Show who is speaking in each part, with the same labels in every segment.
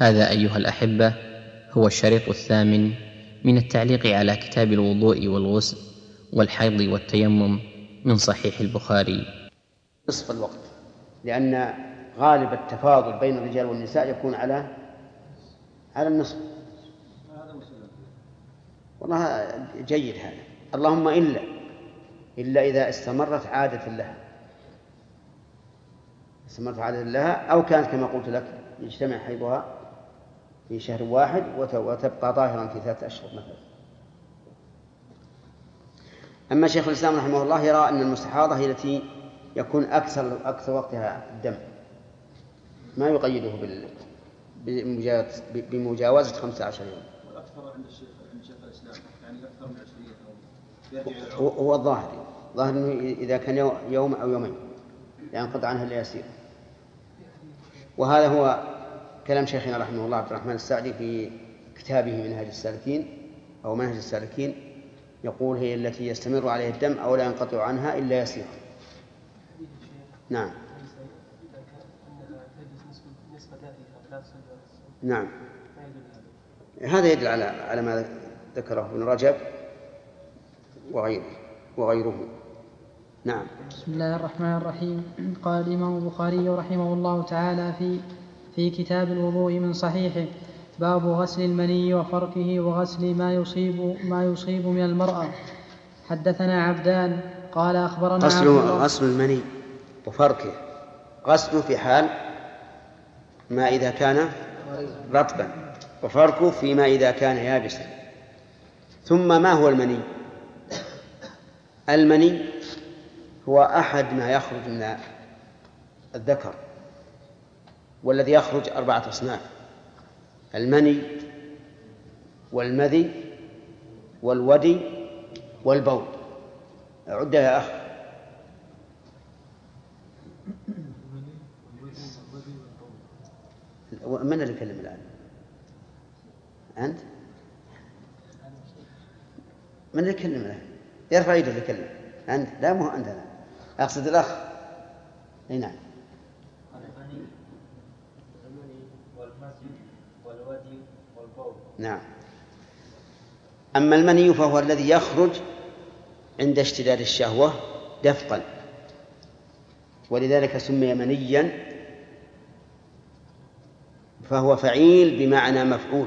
Speaker 1: هذا أيها الأحبة هو الشريط الثامن من التعليق على كتاب الوضوء والغسل والحيض والتيمم من صحيح البخاري.
Speaker 2: نصف الوقت، لأن غالب التفاضل بين الرجال والنساء يكون على النصف. والله جيد هذا، اللهم إلا إذا استمرت عادة لها أو كانت كما قلت لك يجتمع حيضها في شهر واحد وتبقى ظاهرا في 3 أشهر مثلا. أما شيخ الإسلام رحمه الله يرى أن المستحاضة هي التي يكون أكثر وقتها الدم، ما يقيده بمجاوزة 15 يوم.
Speaker 3: والأكثر عند شيخ الإسلام يعني أكثر من 20 يوم.
Speaker 2: هو الظاهر أنه إذا كان يوم أو يومين ينقطع عنها اليسير. وهذا هو كلام شيخنا رحمه الله عبد الرحمن السعدي في كتابه منهج السالكين، يقول هي التي يستمر عليها الدم أو لا ينقطع عنها إلا يسير. نعم نعم، هذا يدل على ما ذكره ابن رجب وغيره. نعم.
Speaker 4: بسم الله الرحمن الرحيم. قال الإمام البخاري رحمه الله تعالى في كتاب الوضوء من صحيحه: باب غسل المني وفركه وغسل ما يصيب من المرأة. حدثنا عبدان قال أخبرنا
Speaker 2: غسل المني وفركه، غسل في حال ما إذا كان رطبا، وفركه فيما إذا كان يابسا. ثم ما هو المني؟ المني هو أحد ما يخرج من الذكر، والذي يخرج 4 أصناف: المني والمذي والودي والبول. عد يا أخ. من اللي يتكلم الآن؟ أنت؟ من اللي يتكلم الآن؟ يرفع يده اللي يتكلم. أنت؟ لا، مو أنت، لا أقصد الأخ. أي نعم.
Speaker 5: المني والمذي والودي والبول.
Speaker 2: نعم. أما المني فهو الذي يخرج عند اشتداد الشهوة دفقا، ولذلك سمي منيا، فهو فعيل بمعنى مفعول،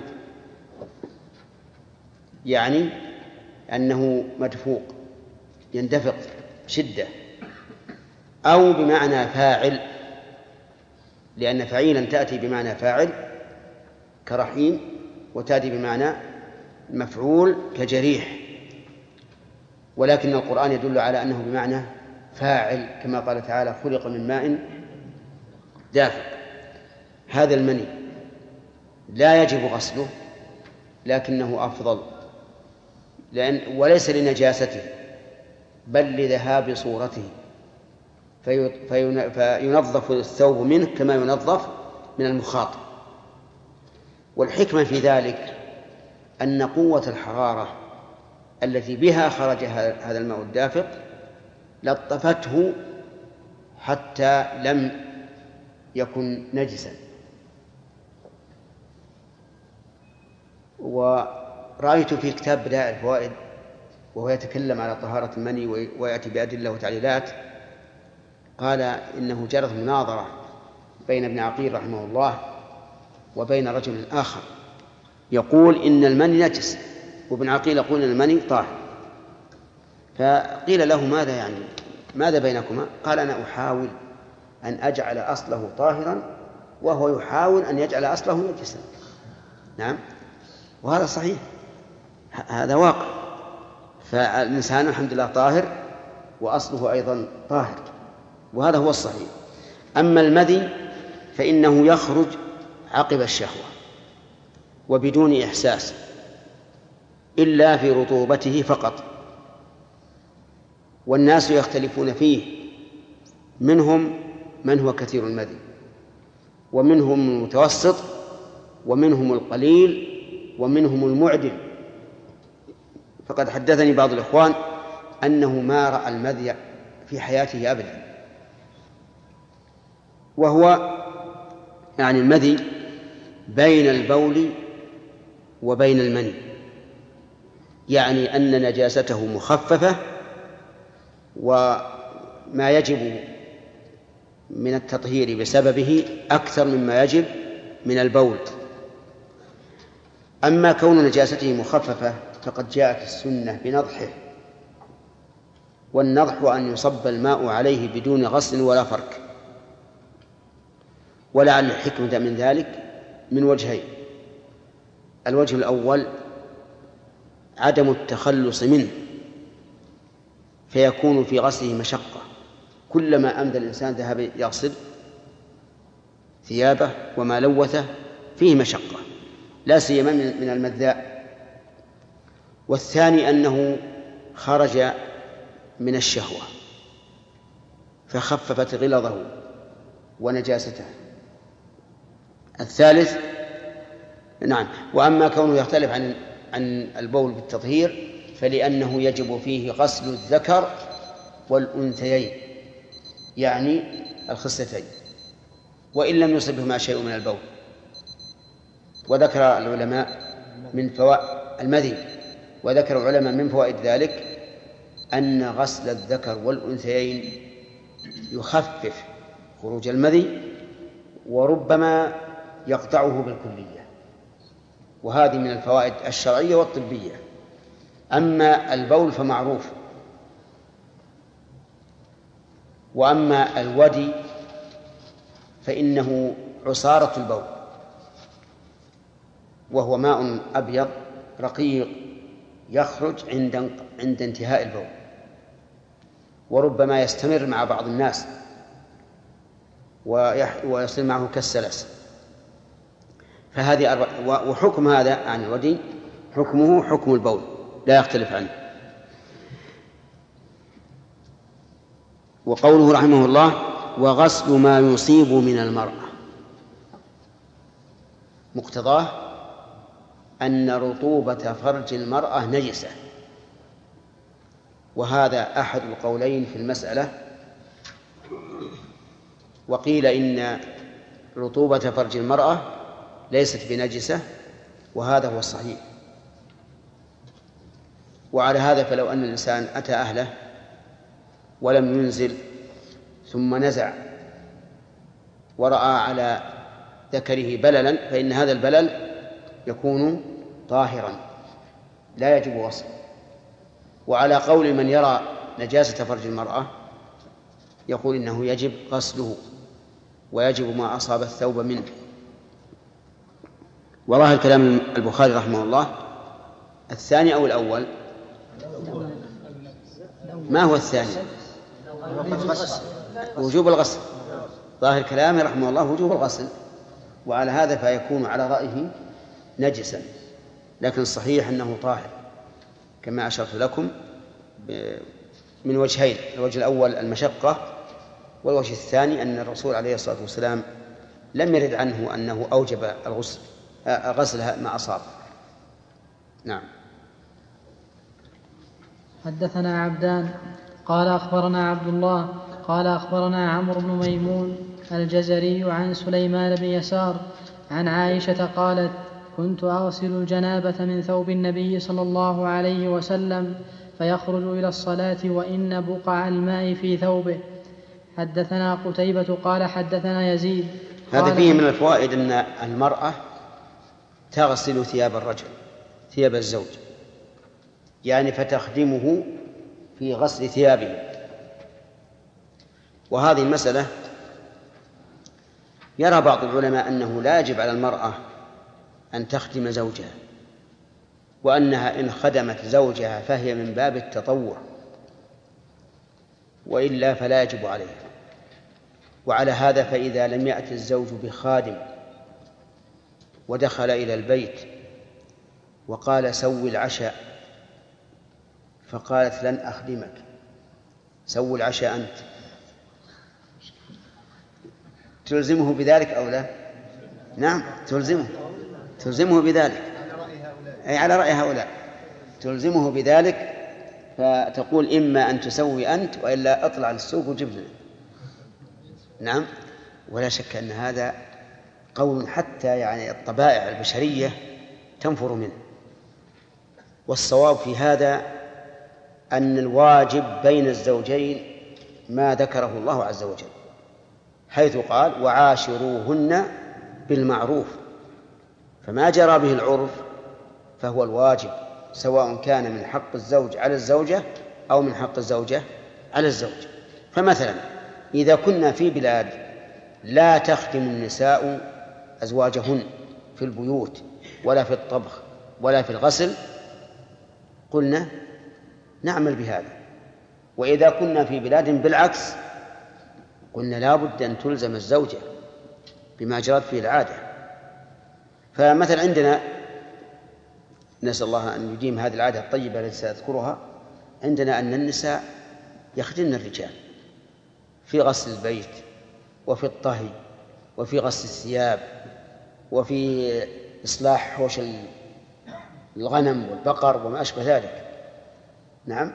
Speaker 2: يعني أنه مدفوق يندفق شدة، أو بمعنى فاعل، لأن فعيلا تأتي بمعنى فاعل كرحيم، وتأتي بمعنى مفعول كجريح، ولكن القرآن يدل على أنه بمعنى فاعل، كما قال تعالى: خلق من ماء دافق. هذا المني لا يجب غسله، لكنه أفضل، وليس لنجاسته بل لذهاب صورته، فينظف الثوب منه كما ينظف من المخاط. والحكمة في ذلك أن قوة الحرارة التي بها خرج هذا الماء الدافق لطفته حتى لم يكن نجسا. ورأيت في كتاب بدائع الفوائد وهو يتكلم على طهارة المني ويأتي بأدلة وتعليلات، قال إنه جرت مناظرة بين ابن عقيل رحمه الله وبين رجل آخر يقول إن المني نجس، وابن عقيل يقول إن المني طاهر. فقيل له: ماذا يعني؟ ماذا بينكما؟ قال: أنا أحاول أن أجعل أصله طاهرا، وهو يحاول أن يجعل أصله نجسا. نعم، وهذا صحيح، هذا واقع. فالإنسان الحمد لله طاهر وأصله أيضا طاهر، وهذا هو الصحيح. أما المذي فإنه يخرج عقب الشهوة وبدون إحساس إلا في رطوبته فقط، والناس يختلفون فيه، منهم من هو كثير المذي، ومنهم المتوسط، ومنهم القليل، ومنهم المعدل. فقد حدثني بعض الإخوان أنه ما رأى المذي في حياته أبدا، وهو يعني المذي بين البول وبين المني، يعني أن نجاسته مخففة وما يجب من التطهير بسببه أكثر مما يجب من البول. أما كون نجاسته مخففة فقد جاءت السنة بنضحه، والنضح أن يصب الماء عليه بدون غسل ولا فرك، ولعل الحكمة من ذلك من وجهين: الوجه الأول عدم التخلص منه، فيكون في غسله مشقة، كلما أمدى الإنسان ذهب يغسل ثيابه وما لوثه فيه مشقة، لا سيما من المذاء. والثاني أنه خرج من الشهوة فخففت غلظه ونجاسته. الثالث نعم. وأما كونه يختلف عن البول بالتطهير فلأنه يجب فيه غسل الذكر والأنثيين، يعني الخصلتين، وإن لم يصبهما شيء من البول. وذكر العلماء من فوائد المذي، وذكر العلماء من فوائد ذلك أن غسل الذكر والأنثيين يخفف خروج المذي وربما يقطعه بالكلية، وهذه من الفوائد الشرعية والطبية. أما البول فمعروف. وأما الودي فإنه عصارة البول، وهو ماء أبيض رقيق يخرج عند انتهاء البول، وربما يستمر مع بعض الناس ويصير معه كالسلس. فهذه وحكم هذا عن الودي حكمه حكم البول لا يختلف عنه. وقوله رحمه الله: وغسل ما يصيب من المرأة، مقتضاه أن رطوبة فرج المرأة نجسة، وهذا أحد القولين في المسألة. وقيل إن رطوبة فرج المرأة ليست بنجسة، وهذا هو الصحيح. وعلى هذا فلو أن الإنسان أتى أهله ولم ينزل ثم نزع ورأى على ذكره بللا فإن هذا البلل يكون طاهرا لا يجب غسله. وعلى قول من يرى نجاسة فرج المرأة يقول إنه يجب غسله ويجب ما أصاب الثوب منه. وظاهر كلام البخاري رحمه الله الثاني أو الأول؟ ما هو الثاني؟ وجوب الغسل. ظاهر كلامه رحمه الله وجوب الغسل، وعلى هذا فيكون على رأيه نجسا، لكن الصحيح أنه طاهر كما أشرت لكم من وجهين: الوجه الأول المشقة، والوجه الثاني أن الرسول عليه الصلاة والسلام لم يرد عنه أنه أوجب غسل ما أصاب. نعم.
Speaker 4: حدثنا عبدان قال أخبرنا عبد الله قال أخبرنا عمرو بن ميمون الجزري عن سليمان بن يسار عن عائشة قالت: كنت أغسل الجنابة من ثوب النبي صلى الله عليه وسلم فيخرج إلى الصلاة وإن بقع الماء في ثوبه. حدثنا قتيبة قال حدثنا يزيد.
Speaker 2: هذا فيه من الفوائد أن المرأة تغسل ثياب الرجل، ثياب الزوج، يعني فتخدمه في غسل ثيابه. وهذه المسألة يرى بعض العلماء أنه لا يجب على المرأة أن تخدم زوجها، وأنها إن خدمت زوجها فهي من باب التطوع، وإلا فلا يجب عليها. وعلى هذا فإذا لم يأت الزوج بخادم ودخل إلى البيت وقال: سوي العشاء، فقالت: لن أخدمك، سوي العشاء أنت، تلزمه بذلك أو لا؟ نعم تلزمه بذلك، أي على رأي هؤلاء تلزمه بذلك، فتقول: إما أن تسوي أنت وإلا أطلع للسوق وجب لنا. نعم. ولا شك أن هذا قول حتى يعني الطبائع البشرية تنفر منه. والصواب في هذا أن الواجب بين الزوجين ما ذكره الله عز وجل، حيث قال وعاشروهن بالمعروف، فما جرى به العرف فهو الواجب، سواء كان من حق الزوج على الزوجة أو من حق الزوجة على الزوج. فمثلا إذا كنا في بلاد لا تخدم النساء أزواجهن في البيوت ولا في الطبخ ولا في الغسل قلنا نعمل بهذا. وإذا كنا في بلاد بالعكس قلنا لا بد أن تلزم الزوجة بما جرت فيه العادة. فمثلا عندنا، نسأل الله أن يديم هذه العادة الطيبة التي سأذكرها، عندنا أن النساء يخدمن الرجال في غسل البيت وفي الطهي وفي غسل الثياب وفي إصلاح حوش الغنم والبقر وما أشبه ذلك. نعم.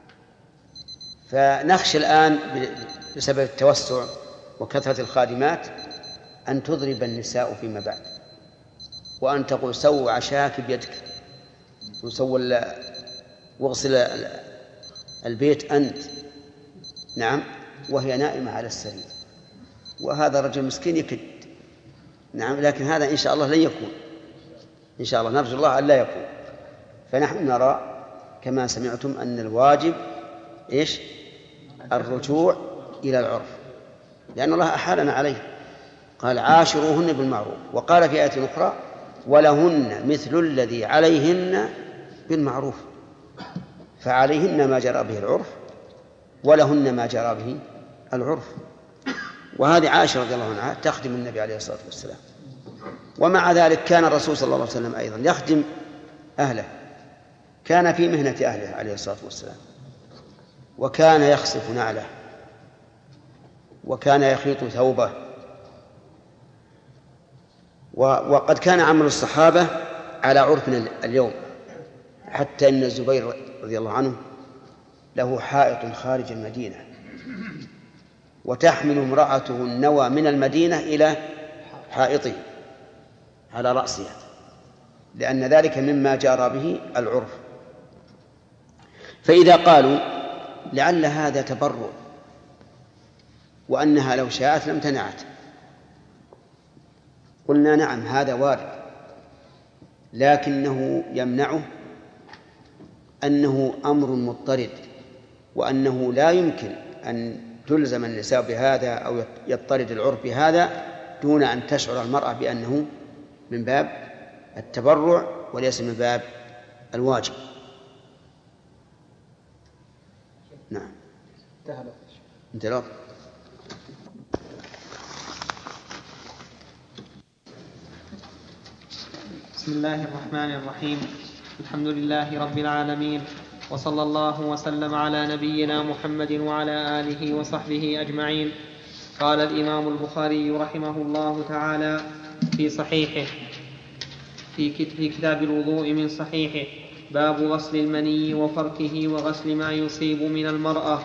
Speaker 2: فنخشى الآن بسبب التوسع وكثرة الخادمات أن تضرب النساء فيما بعد، وأن تقول سووا عشاك بيدك وسووا واغسل البيت أنت. نعم. وهي نائمة على السرير، وهذا رجل مسكين يكد. نعم. لكن هذا إن شاء الله لن يكون، إن شاء الله نرجو الله أن لا يكون. فنحن نرى كما سمعتم أن الواجب إيش؟ الرجوع إلى العرف، لأن الله أحالنا عليه، قال عاشروهن بالمعروف، وقال في آية أخرى ولهن مثل الذي عليهن بالمعروف، فعليهن ما جرى به العرف ولهن ما جرى به العرف. وهذه عائشة رضي الله عنها تخدم النبي عليه الصلاة والسلام، ومع ذلك كان الرسول صلى الله عليه وسلم أيضا يخدم أهله، كان في مهنة أهله عليه الصلاة والسلام، وكان يخصف نعله، وكان يخيط ثوبه. وقد كان عمل الصحابة على عرفنا اليوم، حتى إن الزبير رضي الله عنه له حائط خارج المدينة، وتحمل امرأته النوى من المدينة إلى حائطه على رأسها، لأن ذلك مما جرى به العرف. فإذا قالوا لعل هذا تبرع وأنها لو شاءت لم تنعت، قلنا نعم هذا وارد، لكنه يمنعه أنه أمر مضطرد، وأنه لا يمكن أن تلزم النساء بهذا أو يضطرد العرف بهذا دون أن تشعر المرأة بأنه من باب التبرع وليس من باب الواجب. نعم. انتهى.
Speaker 6: بسم الله الرحمن الرحيم. الحمد لله رب العالمين، وصلى الله وسلم على نبينا محمد وعلى آله وصحبه أجمعين. قال الإمام البخاري رحمه الله تعالى في صحيحه في كتاب الوضوء من صحيحه باب غسل المني وفركه وغسل ما يصيب من المرأة.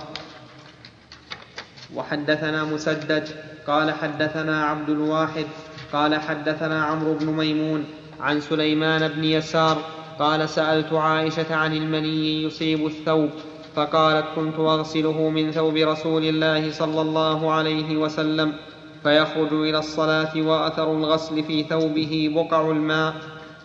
Speaker 6: وحدثنا مسدد قال حدثنا عبد الواحد قال حدثنا عمرو بن ميمون عن سليمان بن يسار قال سألت عائشة عن المني يصيب الثوب، فقالت كنت أغسله من ثوب رسول الله صلى الله عليه وسلم فيخرج إلى الصلاة وأثر الغسل في ثوبه بقع الماء.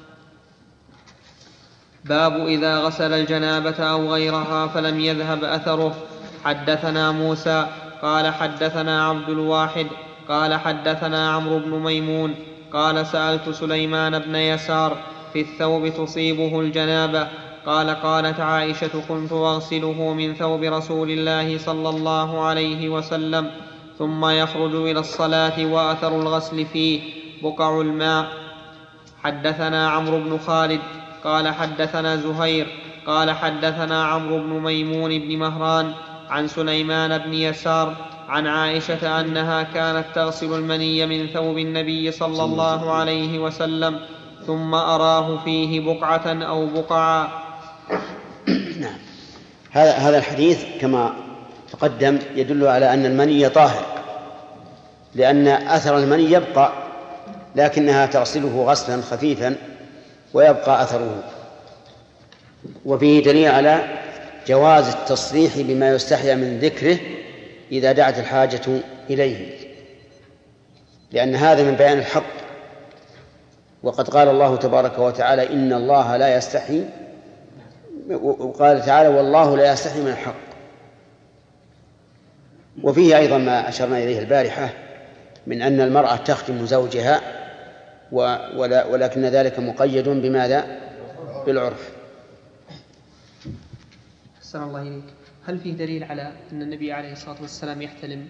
Speaker 6: باب إذا غسل الجنابة أو غيرها فلم يذهب أثره. حدثنا موسى قال حدثنا عبد الواحد قال حدثنا عمرو بن ميمون قال سألت سليمان بن يسار في الثوب تصيبه الجنابة قال قالت عائشة كنت أغسله من ثوب رسول الله صلى الله عليه وسلم ثم يخرج إلى الصلاة وأثر الغسل فيه بقع الماء. حدثنا عمرو بن خالد قال حدثنا زهير قال حدثنا عمرو بن ميمون بن مهران عن سليمان بن يسار عن عائشة أنها كانت تغسل المني من ثوب النبي صلى الله عليه وسلم ثم أراه فيه بقعة أو بقعا.
Speaker 2: نعم. هذا الحديث كما تقدم يدل على أن المني طاهر، لأن أثر المني يبقى لكنها تغسله غسلا خفيفا ويبقى أثره. وفيه دليل على جواز التصريح بما يستحيا من ذكره إذا دعت الحاجة إليه، لأن هذا من بيان الحق. وقد قال الله تبارك وتعالى إن الله لا يستحي، وقال تعالى والله لا يستحي من الحق. وفيه أيضا ما أشرنا إليه البارحة من أن المرأة تخدم زوجها ولكن ذلك مقيد بماذا؟ بالعرف.
Speaker 6: أحسن الله إليك. هل فيه دليل على أن النبي عليه الصلاة والسلام يحتلم؟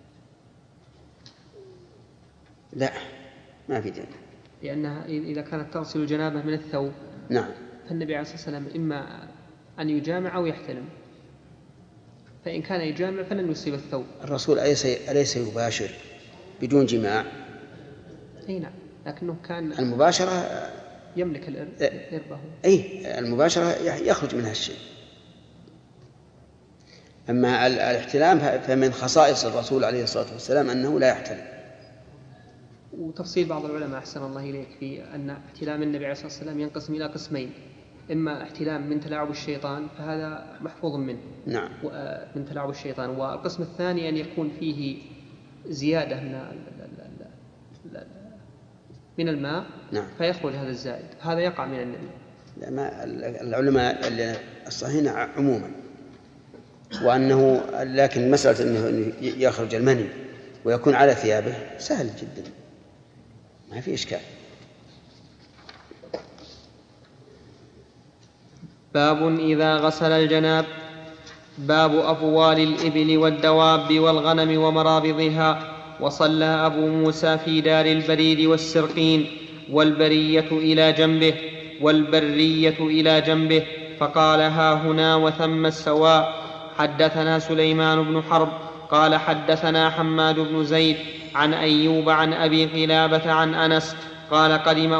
Speaker 2: لا، ما في دليل،
Speaker 6: لأنها إذا كانت تغسل الجنابة من الثوب
Speaker 2: نعم،
Speaker 6: فالنبي عليه الصلاة والسلام إما أن يجامع أو يحتلم، فإن كان يجامع فلن يصيب الثوب.
Speaker 2: الرسول أليس يباشر بدون جماع؟
Speaker 6: أي نعم، لكنه كان
Speaker 2: المباشرة
Speaker 6: يملك إربه.
Speaker 2: أي المباشرة يخرج منها الشيء. أما الاحتلام فمن خصائص الرسول عليه الصلاة والسلام أنه لا يحتلم.
Speaker 6: وتفصيل بعض العلماء أحسن الله إليك في أن احتلام النبي عليه الصلاة والسلام ينقسم إلى قسمين: إما احتلام من تلاعب الشيطان فهذا محفوظ منه،
Speaker 2: نعم،
Speaker 6: من تلاعب الشيطان، والقسم الثاني أن يكون فيه زيادة من الماء،
Speaker 2: نعم،
Speaker 6: فيخرج هذا الزائد، هذا يقع من النبي.
Speaker 2: العلماء الصحيحين عموما، وأنه لكن مسألة أنه يخرج المني ويكون على ثيابه سهل جدا، ما في إشكال.
Speaker 6: باب إذا غسل الجناب. باب أبوال الإبل والدواب والغنم ومرابضها. وصلى أبو موسى في دار البريد والسرقين والبرية إلى جنبه فقال: ها هنا وثم السواء. حدثنا سليمان بن حرب قال حدثنا حماد بن زيد عن أيوب عن أبي قلابة عن أنس قال: قدم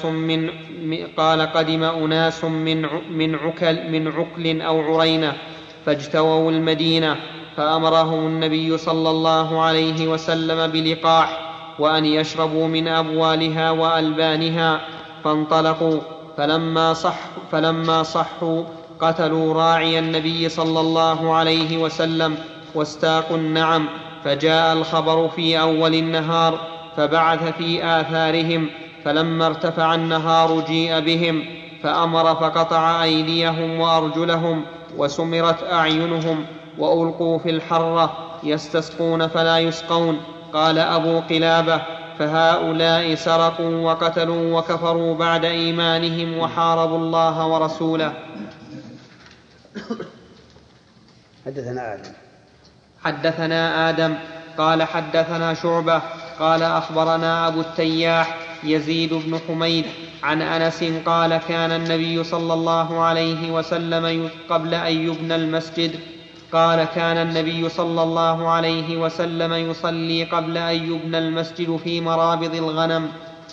Speaker 6: أناس من عكل أو عرينة فاجتووا المدينة، فأمرهم النبي صلى الله عليه وسلم بلقاح وأن يشربوا من أبوالها وألبانها، فانطلقوا. فلما صحوا قتلوا راعي النبي صلى الله عليه وسلم واستاقوا النعم، فجاء الخبر في أول النهار فبعث في آثارهم، فلما ارتفع النهار جيء بهم فأمر فقطع أيديهم وأرجلهم وسمرت أعينهم وألقوا في الحرة يستسقون فلا يسقون. قال أبو قلابة: فهؤلاء سرقوا وقتلوا وكفروا بعد إيمانهم وحاربوا الله ورسوله. حدثنا آدم قال حدثنا شعبة قال أخبرنا أبو التياح يزيد بن حميد عن أنس قال: كان النبي صلى الله عليه وسلم قبل أن يبنى المسجد كان النبي صلى الله عليه وسلم يصلي قبل أن يبنى المسجد في مرابض الغنم.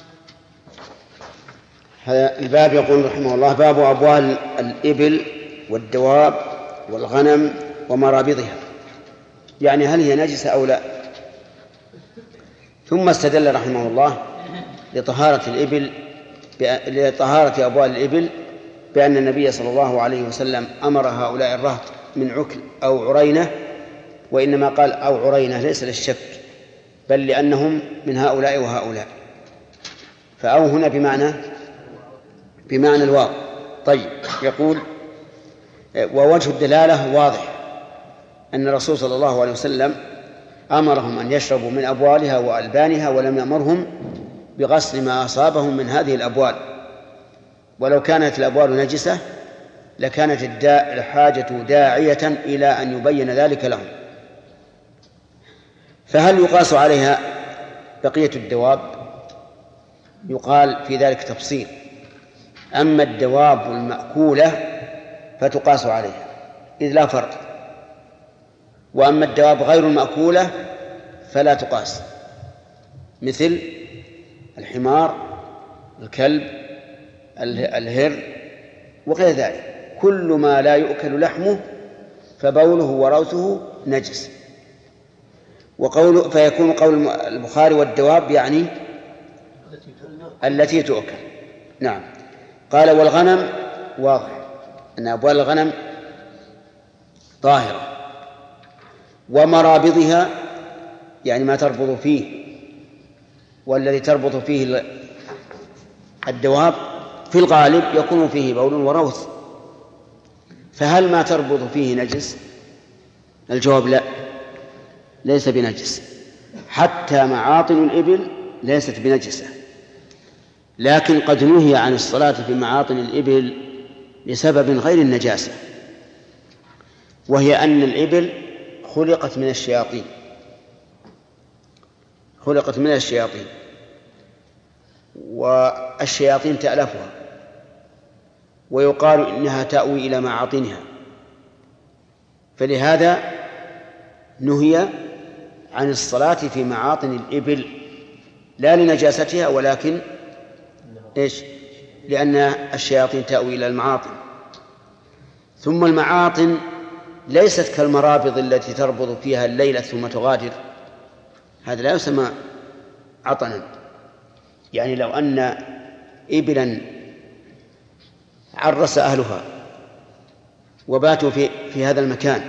Speaker 2: هذا الباب يقول رحمه الله: باب أبوال الإبل والدواب والغنم ومرابضها، يعني هل هي نجسة أو لا. ثم استدل رحمه الله لطهارة أبوال الإبل بأن النبي صلى الله عليه وسلم أمر هؤلاء الرهط من عكل أو عرينة، وإنما قال أو عرينة ليس للشك بل لأنهم من هؤلاء وهؤلاء، فأو هنا بمعنى الواو. طيب، يقول: ووجه الدلالة واضح أن الرسول صلى الله عليه وسلم أمرهم أن يشربوا من أبوالها وألبانها، ولم يأمرهم بغسل ما أصابهم من هذه الأبوال. ولو كانت الأبوال نجسة لكانت الحاجة داعية إلى أن يبين ذلك لهم. فهل يقاس عليها بقية الدواب؟ يقال في ذلك تفصيل: أما الدواب المأكولة فتقاس عليها إذ لا فرق، وأما الدواب غير المأكولة فلا تقاس، مثل الحمار، الكلب، الهر وغير ذلك. كل ما لا يؤكل لحمه فبوله وروثه نجس. فيكون قول البخاري والدواب يعني التي تؤكل. نعم. قال والغنم واضح أن أبوال الغنم طاهرة، ومرابضها يعني ما تربض فيه، والذي تربط فيه الدواب في الغالب يكون فيه بول وروث، فهل ما تربط فيه نجس؟ الجواب لا، ليس بنجس، حتى معاطن الإبل ليست بنجسة، لكن قد نهي عن الصلاة في معاطن الإبل لسبب غير النجاسة، وهي أن الإبل خلقت من الشياطين، خلقت من الشياطين، والشياطين تألفها، ويقال إنها تأوي إلى معاطنها، فلهذا نهي عن الصلاة في معاطن الإبل، لا لنجاستها ولكن لأن الشياطين تأوي إلى المعاطن. ثم المعاطن ليست كالمرابض التي تربض فيها الليلة ثم تغادر، هذا لا يسمى عطنا. يعني لو أن إبلا عرس أهلها وباتوا في هذا المكان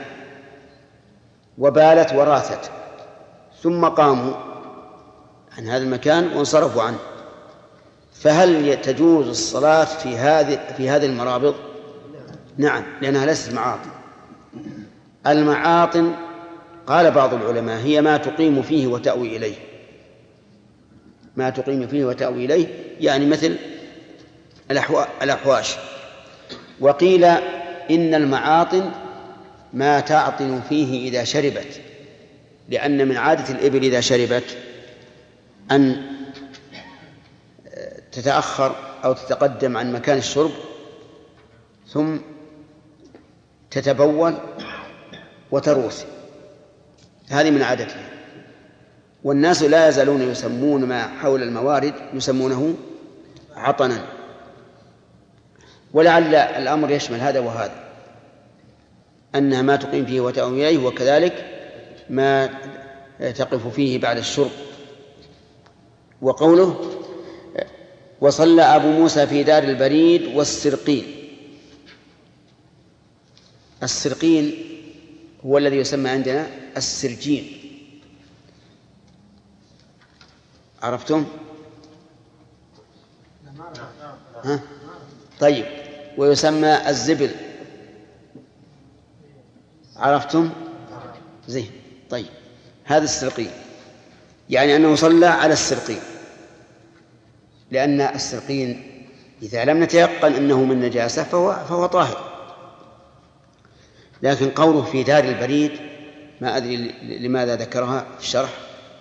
Speaker 2: وبالت وراثت، ثم قاموا عن هذا المكان وانصرفوا عنه، فهل تجوز الصلاة في هذه المرابض؟ نعم، لأنها ليست معاطن. المعاطن قال بعض العلماء هي ما تقيم فيه وتأوي إليه، ما تقيم فيه وتأوي إليه، يعني مثل الأحواش. وقيل إن المعاطن ما تعطن فيه إذا شربت، لأن من عادة الإبل إذا شربت أن تتأخر أو تتقدم عن مكان الشرب ثم تتبول وتروث، هذه من عادتها. والناس لا يزالون يسمون ما حول الموارد يسمونه عطنا، ولعل الأمر يشمل هذا وهذا، أنها ما تقيم فيه وتأوي إليه، وكذلك ما تقف فيه بعد الشرب. وقوله وصلى أبو موسى في دار البريد والسرقين، السرقين هو الذي يسمى عندنا السرجين، عرفتم؟ ها؟ طيب، ويسمى الزبل، عرفتم؟ زين. طيب، هذا السرقين يعني أنه صلى على السرقين، لأن السرقين إذا لم نتيقن أنه من نجاسة فهو طاهر. لكن قوله في دار البريد ما أدري لماذا ذكرها في الشرح،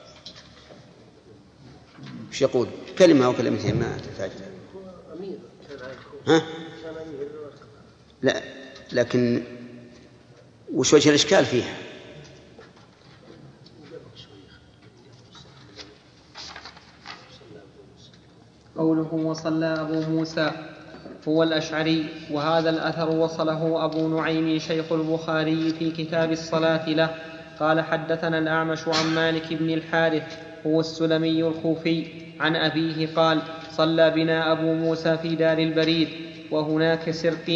Speaker 2: وش يقول؟ كلمة أو كلمتين ما تحتاج ها؟ لا، لكن وش وجه الإشكال فيها؟
Speaker 6: قوله وصلى أبو موسى هو الأشعري، وهذا الأثر وصله أبو نعيم شيخ البخاري في كتاب الصلاة له. قال حدثنا الأعمش عن مالك بن الحارث هو السلمي الكوفي عن أبيه قال صلى بنا أبو موسى في دار البريد وهناك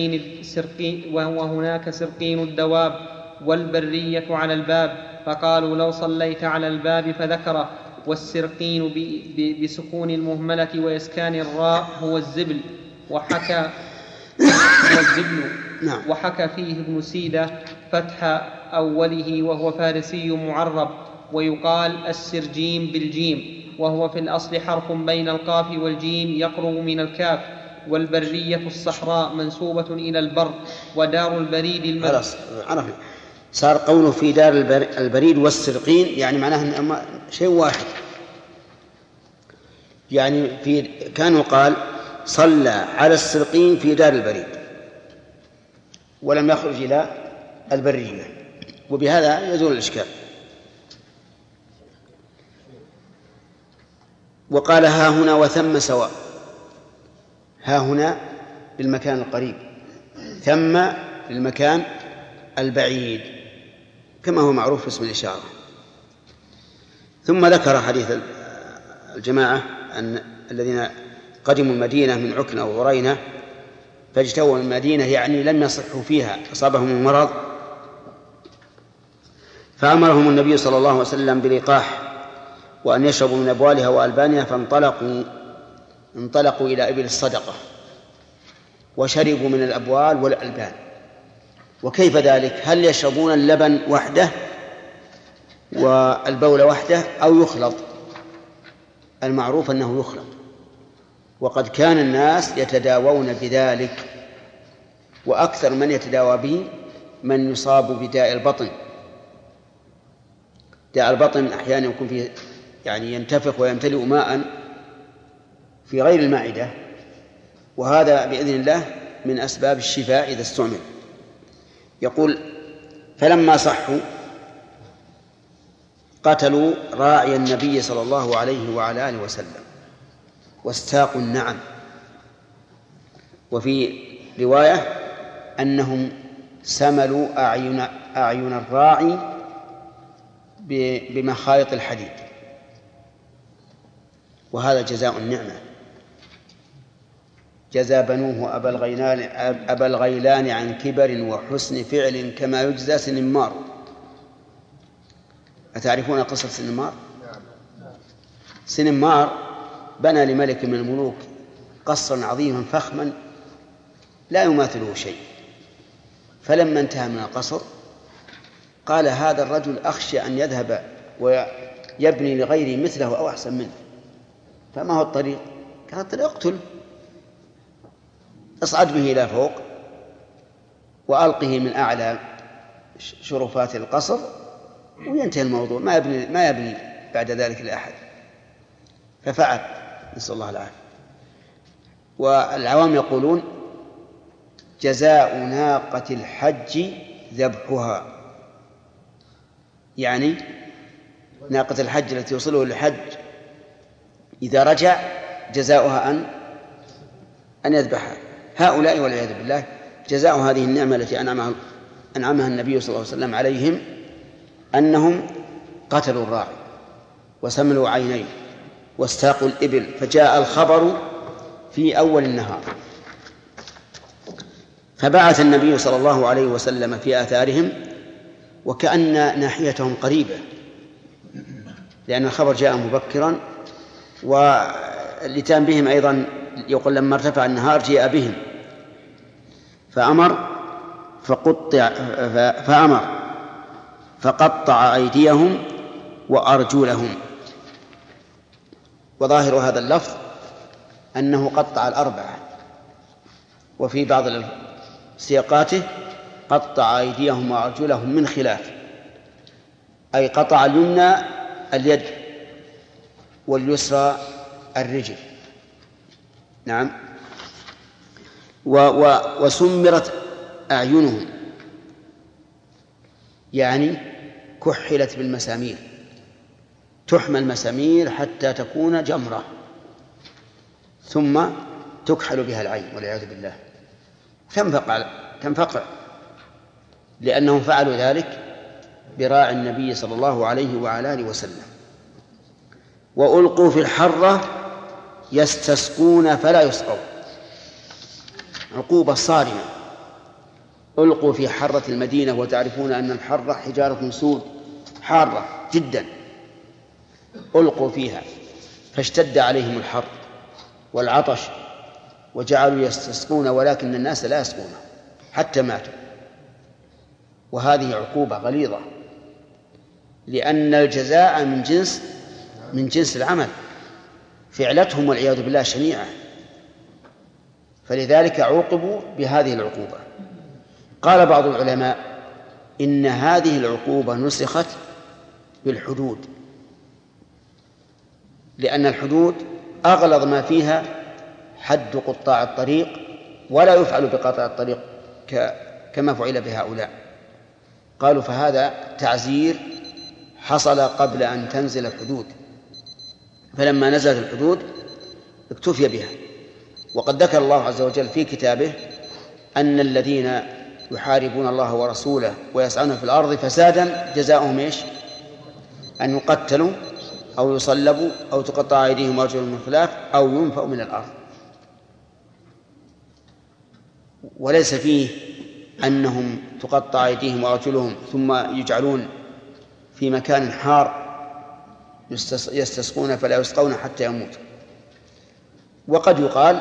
Speaker 6: سرقين الدواب والبرية على الباب، فقالوا لو صليت على الباب فذكره. والسرقين بسكون المهملة وإسكان الراء هو الزبل، وحكى فيه ابن سيدة فتح أوله وهو فارسي معرب، ويقال السرجيم بالجيم، وهو في الأصل حرف بين القاف والجيم يقرب من الكاف. والبرية الصحراء منسوبة إلى البر، ودار البريد
Speaker 2: خلاص عرفنا. صار قوله في دار البريد والسرقين يعني معناه شيء واحد، يعني كانوا قال صلى على السرقين في دار البريد ولم يخرج إلى البرية، وبهذا يزول الإشكال. وقال ها هنا وثم سواء، ها هنا بالمكان القريب، ثم بالمكان البعيد كما هو معروف اسم الإشارة. ثم ذكر حديث الجماعة أن الذين قدموا المدينة من عكنة أو عرينة فاجتووا من المدينة، يعني لم يصحوا فيها، أصابهم المرض، فأمرهم النبي صلى الله عليه وسلم بلقاح وأن يشربوا من أبوالها وألبانها، فانطلقوا إلى إبل الصدقة وشربوا من الأبوال والألبان. وكيف ذلك؟ هل يشربون اللبن وحده والبول وحده أو يخلط؟ المعروف أنه يخلط، وقد كان الناس يتداوون بذلك، وأكثر من يتداوى به من يصاب بداء البطن. داء البطن أحيانا يكون فيه يعني ينتفخ ويمتلئ ماء في غير المعدة، وهذا بإذن الله من أسباب الشفاء إذا استعمل. يقول: فلما صحوا قتلوا راعي النبي صلى الله عليه وعلى آله وسلم واستاقوا النعم. وفي رواية أنهم سملوا أعين الراعي بمخايط الحديد، وهذا جزاء النعمة. جزى بنوه أبا الغيلان عن كبر وحسن فعل كما يجزى سنمار. أتعرفون قصة سنمار؟ سنمار بنى لملك من الملوك قصرا عظيما فخما لا يماثله شيء، فلما انتهى من القصر قال: هذا الرجل أخشى أن يذهب ويبني لغيري مثله أو أحسن منه، فما هو الطريق؟ قال: الطريق اقتل، اصعد به إلى فوق وألقه من أعلى شرفات القصر وينتهي الموضوع، ما يبني بعد ذلك لأحد. ففعل، نسأل الله العافية. والعوام يقولون: جزاء ناقة الحج ذبحها، يعني ناقة الحج التي يوصله للحج إذا رجع جزاؤها أن يذبحها. هؤلاء والعياذ بالله جزاء هذه النعمة التي أنعمها النبي صلى الله عليه وسلم عليهم أنهم قتلوا الراعي وسملوا عينيه واستاقوا الإبل، فجاء الخبر في أول النهار. فبعث النبي صلى الله عليه وسلم في آثارهم وكأن ناحيتهم قريبة، لأن الخبر جاء مبكرا، واللتان بهم أيضا يقول لما ارتفع النهار جاء بهم، فأمر فقطع أيديهم وأرجلهم. وظاهر هذا اللفظ أنه قطع الأربعة، وفي بعض سياقاته قطع أيديهم وأرجلهم من خلاف، أي قطع اليمنى اليد واليسرى الرجل. نعم. وسمرت أعينهم، يعني كحلت بالمسامير، تحمى المسامير حتى تكون جمرة ثم تكحل بها العين والعياذ بالله، تنفقع، لأنهم فعلوا ذلك براعي النبي صلى الله عليه وعلى آله وسلم. وألقوا في الحرة يستسقون فلا يسقون، عقوبة صارمة. ألقوا في حرة المدينة، وتعرفون أن الحرة حجارة سود حارة جدا، ألقوا فيها فاشتد عليهم الحر والعطش وجعلوا يستسقون، ولكن الناس لا يسقون حتى ماتوا. وهذه عقوبة غليظة، لأن الجزاء من جنس العمل، فعلتهم والعياذ بالله شنيعة، فلذلك عوقبوا بهذه العقوبة. قال بعض العلماء إن هذه العقوبة نسخت بالحدود، لأن الحدود أغلظ ما فيها حد قطاع الطريق، ولا يفعل بقطع الطريق كما فعل بهؤلاء. قالوا فهذا تعزير حصل قبل أن تنزل الحدود، فلما نزلت الحدود اكتفي بها. وقد ذكر الله عز وجل في كتابه أن الذين يحاربون الله ورسوله ويسعون في الأرض فسادا جزاؤهم إيش؟ أن يقتلوا أو يصلبوا أو تقطع أيديهم وأرجلهم من خلاف أو ينفوا من الأرض. وليس فيه أنهم تقطع أيديهم وأرجلهم ثم يجعلون في مكان حار يستسقون فلا يسقون حتى يموت. وقد يقال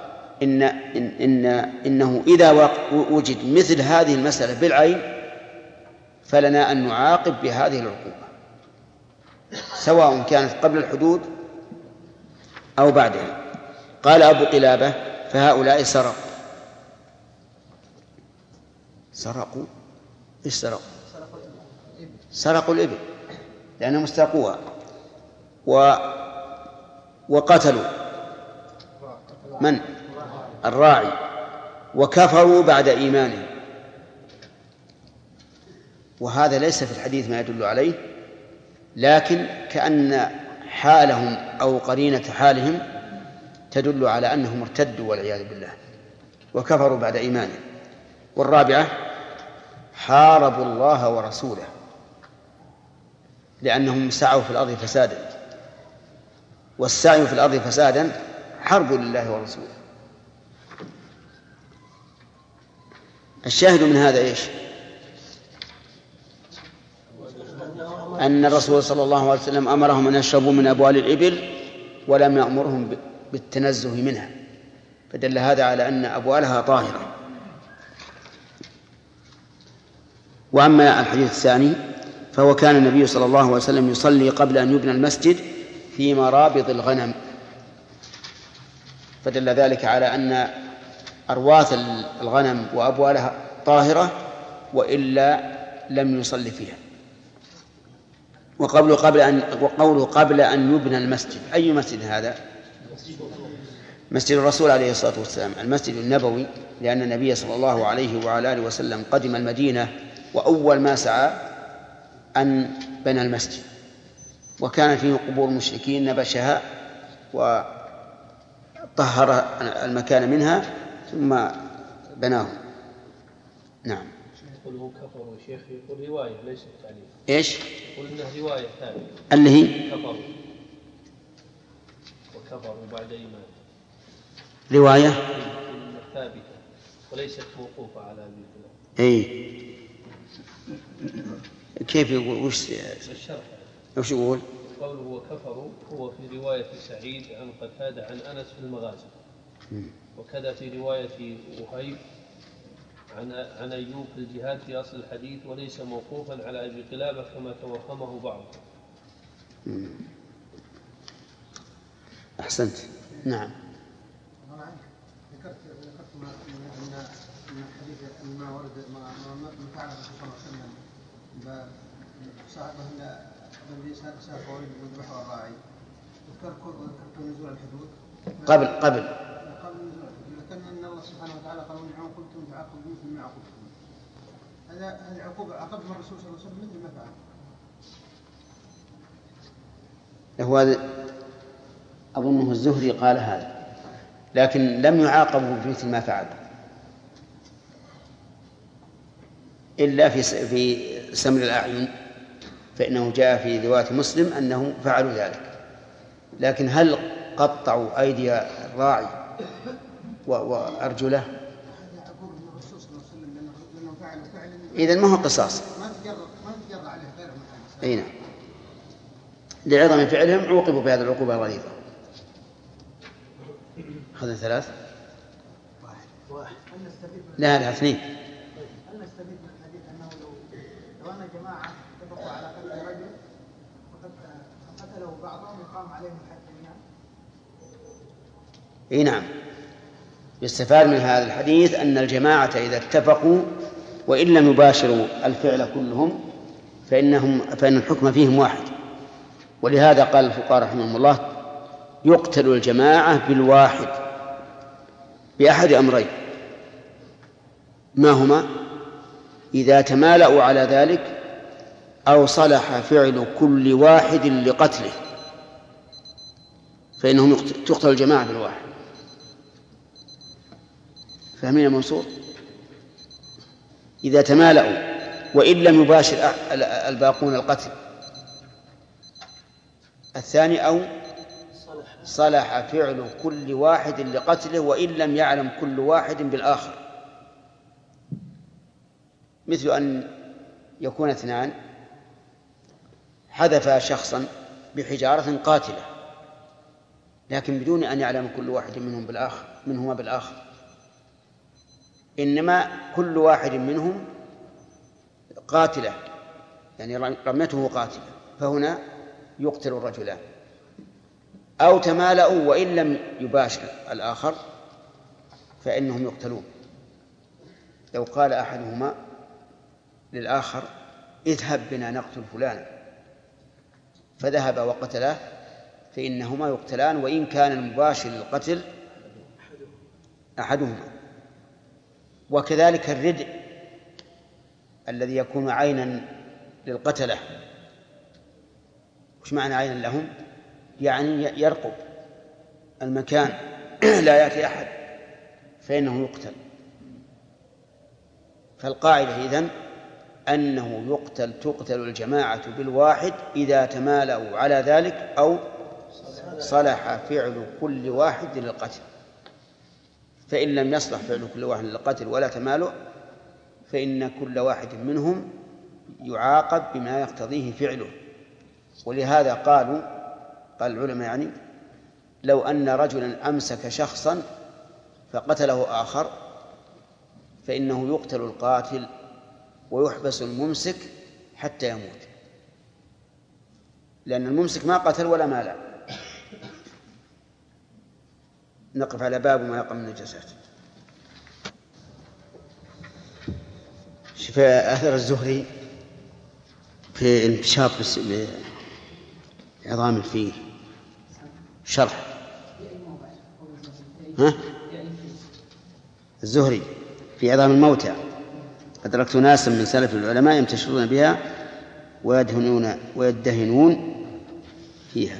Speaker 2: إنه إذا وجد مثل هذه المسألة بالعين فلنا أن نعاقب بهذه العقوبة سواء كانت قبل الحدود أو بعدها. قال أبو قلابة فهؤلاء سرقوا إيش سرقوا؟ سرقوا الإبل لأنهم استاقوها وقتلوا من؟ الراعي، وكفروا بعد إيمانهم. وهذا ليس في الحديث ما يدل عليه، لكن كأن حالهم أو قرينة حالهم تدل على أنهم ارتدوا والعياذ بالله وكفروا بعد إيمانهم. والرابعة حاربوا الله ورسوله لأنهم سعوا في الأرض فسادا، والسعي في الأرض فسادا حرب لله ورسوله. الشاهد من هذا إيش؟ أن الرسول صلى الله عليه وسلم أمرهم أن يشربوا من أبوال الإبل ولم يأمرهم بالتنزه منها، فدل هذا على أن أبوالها طاهرة. وأما الحديث الثاني فهو كان النبي صلى الله عليه وسلم يصلي قبل أن يبنى المسجد في مرابض الغنم، فدل ذلك على أن أرواث الغنم وأبوالها طاهرة وإلا لم يصلي فيها. وقوله قبل أن يبنى المسجد، أي مسجد هذا؟ مسجد الرسول عليه الصلاة والسلام، المسجد النبوي، لأن النبي صلى الله عليه وعلى آله وسلم قدم المدينة وأول ما سعى أن بنى المسجد، وكان فيه قبور المشركين نبشها وطهر المكان منها ثم بناه. نعم.
Speaker 7: يقول هو كفروا شيخ، يقول رواية ليس تعليم.
Speaker 2: إيش؟
Speaker 7: يقول إنها رواية ثانية
Speaker 2: اللي هي
Speaker 7: وكفروا بعد إيمان،
Speaker 2: رواية
Speaker 7: ثابتة وليست موقوفة على أبي الكلام.
Speaker 2: إيه كيف يقول؟ وش يقول؟
Speaker 7: قوله وكفروا هو في رواية سعيد عن قتادة عن أنس في المغازي، وكذا في رواية وهيب عن أيوب في الجهاد في أصل الحديث، وليس موقوفا على أبي قلابة كما توهمه بعض.
Speaker 2: أحسنت. نعم.
Speaker 3: ذكرت أن الحديث ما ورد ما فعل الرسول صلى الله عليه وسلم صاحبه الذي سافر والذبح والراعي، ذكرت نزول الحدود
Speaker 2: قبل
Speaker 3: نزول الحدود، لكن أن الله سبحانه وتعالى قال ونعم قلتم تعاقبون فيما عاقبتم. هذه عقوبة عاقبها الرسول صلى الله عليه وسلم مثل ما فعل.
Speaker 2: هو أظنه الزهري قال هذا، لكن لم يعاقبوا بمثل ما فعل إلا في سمر الأعين، فإنه جاء في رواية مسلم أنه فعلوا ذلك. لكن هل قطعوا أيدي الراعي وأرجله؟ إذن ما هو قصاص،
Speaker 3: ما تجرى عليه غير مثلا.
Speaker 2: أي نعم، لعظم فعلهم عوقبوا بهذه العقوبة الغليظة. أخذنا 3. لا هذا 2.
Speaker 3: هل نستفيد من الحديث أنه لو أن جماعة اتفقوا على قتل رجل فقتلوا بعضهم يقام عليهم الحد جميعا؟
Speaker 2: اي نعم، يستفاد من هذا الحديث أن الجماعة إذا اتفقوا وإن لم يباشروا الفعل كلهم فإن الحكم فيهم واحد. ولهذا قال الفقهاء رحمهم الله يقتل الجماعة بالواحد بأحد أمرين، ما هما؟ إذا تمالأوا على ذلك أو صلح فعل كل واحد لقتله فإنهم تقتل الجماعة بالواحد. فاهمين يا منصور؟ إذا تمالأوا وإن لم يباشر الباقون القتل الثاني أو صلح فعل كل واحد لقتله وإن لم يعلم كل واحد بالآخر، مثل أن يكون اثنان حذفا شخصا بحجارة قاتلة لكن بدون أن يعلم كل واحد منهما بالآخر، إنما كل واحد منهم قاتلة يعني رميته قاتلة، فهنا يقتل الرجلان. أو تمالؤوا وإن لم يباشر الآخر فإنهم يقتلون. لو قال أحدهما للآخر اذهب بنا نقتل فلانا فذهب وقتله فإنهما يقتلان وإن كان المباشر للقتل أحدهما. وكذلك الردء الذي يكون عينا للقتلة. وش معنى عينا لهم؟ يعني يرقب المكان لا يأتي أحد فإنه يقتل. فالقاعدة إذن أنه تقتل الجماعة بالواحد إذا تمالأوا على ذلك أو صلح فعل كل واحد للقتل. فإن لم يصلح فعل كل واحد للقتل ولا تمالؤ فإن كل واحد منهم يعاقب بما يقتضيه فعله. ولهذا قال العلماء يعني لو أن رجلا أمسك شخصا فقتله آخر فإنه يقتل القاتل ويحبس الممسك حتى يموت، لأن الممسك ما قتل ولا مال. نقف على باب ما يقع من النجاسات. شوف أثر الزهري في انتشاط عظام الفيل شرح الزهري في عظام الموتى. أدركت ناسا من سلف العلماء ينتشرون بها ويدهنون فيها.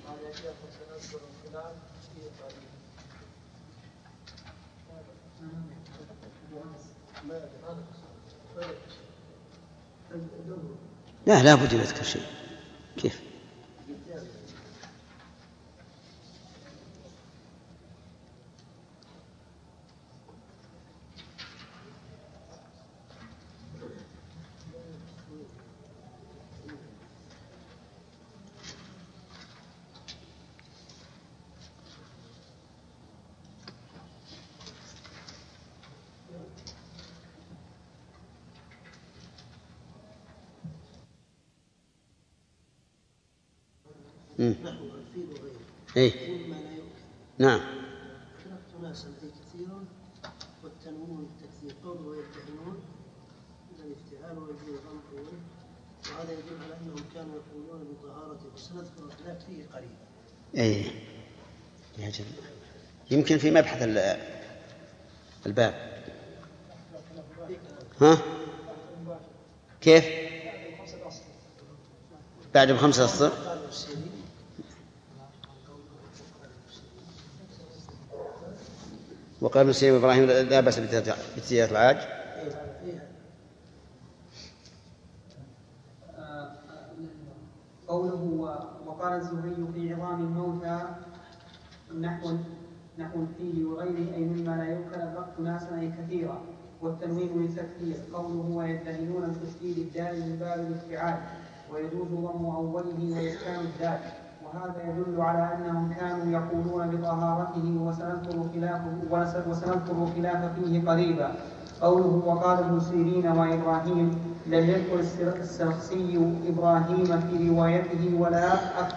Speaker 2: لا بد يذكر شيء. كيف؟ إيه؟ نعم.
Speaker 3: أدركت ناسا أي كثيرا والتنوين التكثير قوله ويدهنون من الافتعال ويجوز الأمر قوله، وهذا يدل على أنهم كانوا يقولون بطهارته وسنذكر الخلاف فيه قريبا.
Speaker 2: إيه يا جماعة يمكن في مبحث الباب. ها كيف؟ بعد ب5 أسطر. وقال ابن سيرين وإبراهيم لا بأس بتزيادة العاج.
Speaker 8: قوله وقال الزهري في عظام الموتى نحو الفيل وغيره أي مما لا يؤكل أدركت ناسا أي كثيرا، والتنوين للتكثير. قوله ويدهنون التشديد الدال من باب الافتعال ويجوز ضم أوله وإسكان الدال، وهذا يدل على أنهم كانوا يقولون بطهارته وسنذكر خلاف فيه قريبا. قوله وقال ابن سيرين وإبراهيم لم يذكر السرخسي إبراهيم في روايته ولا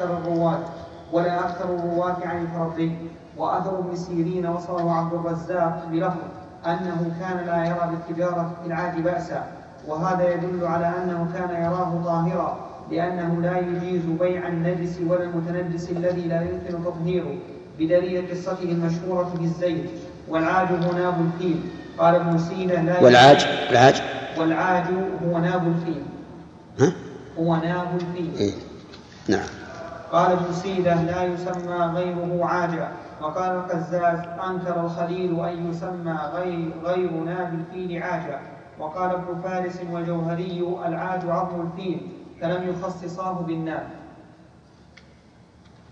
Speaker 8: أكثر الرواة عن الفرقي. وأثر ابن سيرين وصله عبد الرزاق بلفظ أنه كان لا يرى بالتجارة في العاج بأسا، وهذا يدل على أنه كان يراه طاهرا لأنه لا يجيز بيع النجس ولا المتنجس الذي لا يمكن تطهيره، بدليل قصته المشهورة في الزيت. والعاج هو ناب الفيل. قال ابن سينا لا والعاج هو ناب الفيل. هو ناب الفيل.
Speaker 2: إيه؟ نعم.
Speaker 8: قال ابن سيدة لا يسمى غيره عاجا. وقال القزاز أنكر الخليل أن يسمى غير ناب الفيل عاجا. وقال ابن فارس والجوهري العاج عظم الفيل فلم يخصصاه بالناب.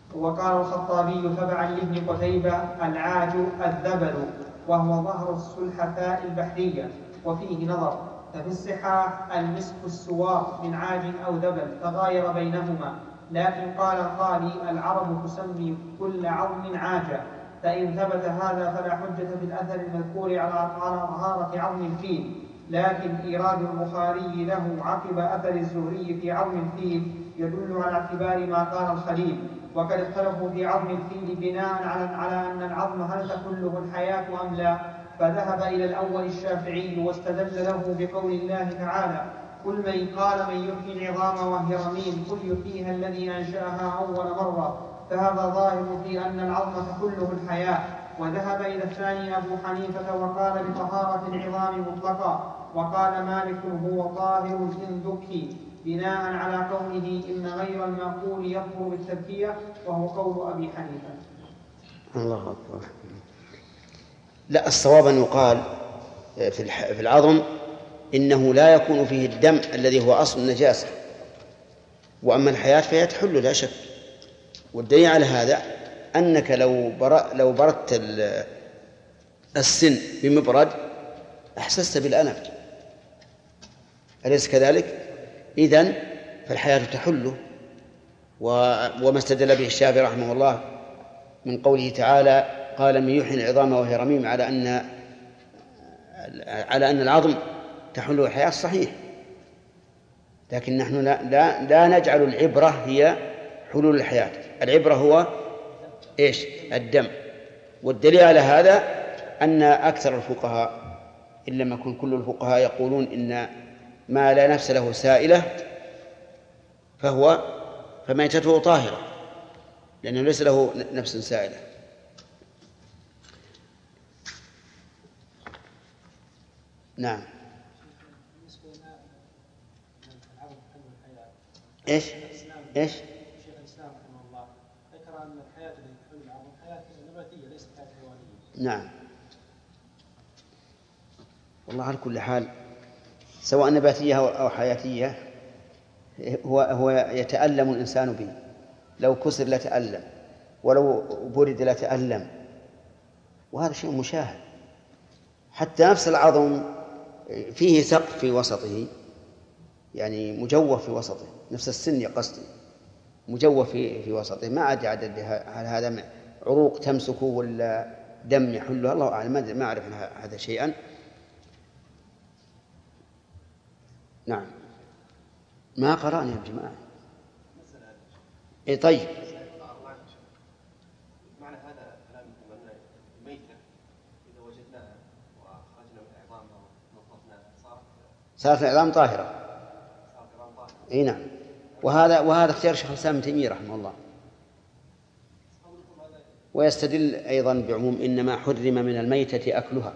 Speaker 8: وقال الخطابي تبعا لابن قتيبة: العاج الذبل، وهو ظهر السلحفاء البحرية، وفيه نظر. ففي الصحاح المسك السوار من عاج أو ذبل، تغاير بينهما. لكن قال القاضي: العرب تسمي كل عظم عاجا، فإن ثبت هذا فلا حجة في الأثر المذكور على طهارة عظم الفيل. لكن إيراد البخاري له عقب أثر الزهري في عظم الفيل يدل على اعتبار ما قال الخليل. وقد اختلفوا في عظم الفيل بناء على أن العظم هل تحله الحياة أم لا، فذهب إلى الأول الشافعي واستدل له بقول الله تعالى: قل من قال من يحيي العظام وهي رميم قل يحييها الذي أنشأها أول مرة، فهذا ظاهر في أن العظم تحله الحياة. وذهب إلى الثاني أبو حنيفة وقال بطهارة العظام مطلقا. وقال مالك: هو طاهر إن ذكي، بناء على قوله إن غير المأكول يطهر بالتذكية، وهو قول أبي حنيفة.
Speaker 2: الله أكبر. لا، الصواب أن يقال في العظم إنه لا يكون فيه الدم الذي هو أصل النجاسة، وأما الحياة فهي تحل لا شك. والدليل على هذا أنك لو بردت السن بمبرد أحسست بالألم، أليس كذلك؟ إذن فالحياة تحله. وما استدل به الشافعي رحمه الله من قوله تعالى: قال من يحيي العظام وهي رميم، على أن العظم تحله الحياة، صحيح. لكن نحن لا نجعل العبرة هي حلول الحياة، العبرة هو إيش؟ الدم. والدليل على هذا أن أكثر الفقهاء، إن لم يكن كل الفقهاء، يقولون إن ما لا نفس له سائلة فميتته طاهرة، لأنه ليس له نفس سائلة. نعم. إيش؟
Speaker 9: شيخ الإسلام رحمه الله ذكر أن الحياة التي تحل العظم حياة نباتية ليست حياة حيوانية.
Speaker 2: نعم. والله على كل حال سواء نباتية أو حياتية هو يتألم الإنسان به، لو كسر لتألم، ولو برد لتألم، وهذا شيء مشاهد. حتى نفس العظم فيه سقف في وسطه، يعني مجوف في وسطه، نفس السن قصدي مجوف في وسطه، ما أعد هذا عروق تمسكه ولا دم يحله، الله أعلم، ما أعرف هذا شيئا. نعم. ما قرأنا يا جماعة. إيه طيب.
Speaker 10: معنى هذا كلامكم أن الميتة إذا وجدناها وأخرجنا من عظامها ونظفناها
Speaker 2: صارت العظام طاهرة. اي نعم. وهذا اختيار شيخ الإسلام ابن تيمية رحمه الله. ويستدل أيضا بعموم إنما حرم من الميتة أكلها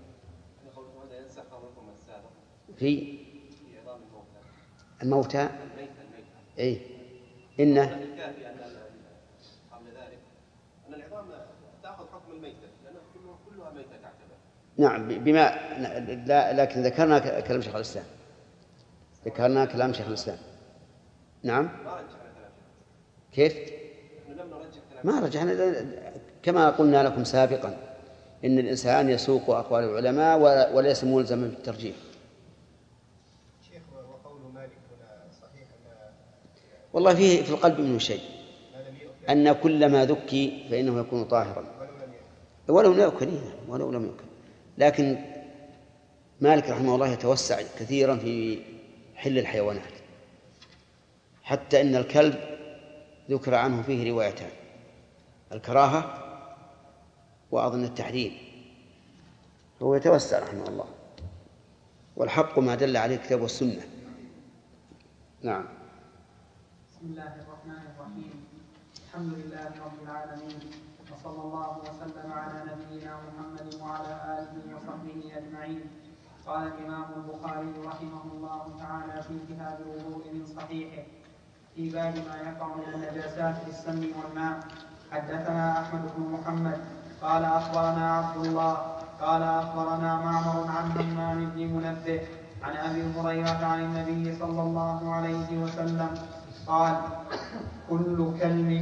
Speaker 2: في الموتى. اي إنه قبل ذلك أن العظام تأخذ حكم الميتة لأنها كلها ميتة تعتبر. نعم بما لكن ذكرنا كلام شيخ الإسلام، ذكرنا كلام شيخ الإسلام. نعم. كيف؟ ما رجعنا، كما قلنا لكم سابقا إن الإنسان يسوق أقوال العلماء وليس ملزما بالترجيح.
Speaker 10: شيخ، وقول مالك هنا صحيح؟
Speaker 2: والله فيه في القلب منه شيء، أن كل ما ذكي فإنه يكون طاهرا ولو لم يؤكل. لكن مالك رحمه الله يتوسع كثيرا في حل الحيوانات، حتى إن الكلب ذكر عنه فيه روايتان: الكراهة وأظن التحريم. هو يتوسع رحمه الله، والحق ما دل عليه الكتاب والسنة. نعم.
Speaker 8: بسم الله الرحمن الرحيم. الحمد لله رب العالمين، وصلى الله وسلم على نبينا محمد وعلى آله وصحبه أجمعين. قال الإمام البخاري رحمه الله تعالى في كتاب الوضوء من صحيحه في باب ما يقع من النجاسات في السم والماء: حدثنا أحمد بن محمد قال أخبرنا عبد الله قال أخبرنا معمر عن همام بن منبه عن أبي هريرة عن النبي صلى الله عليه وسلم قال: كل كلب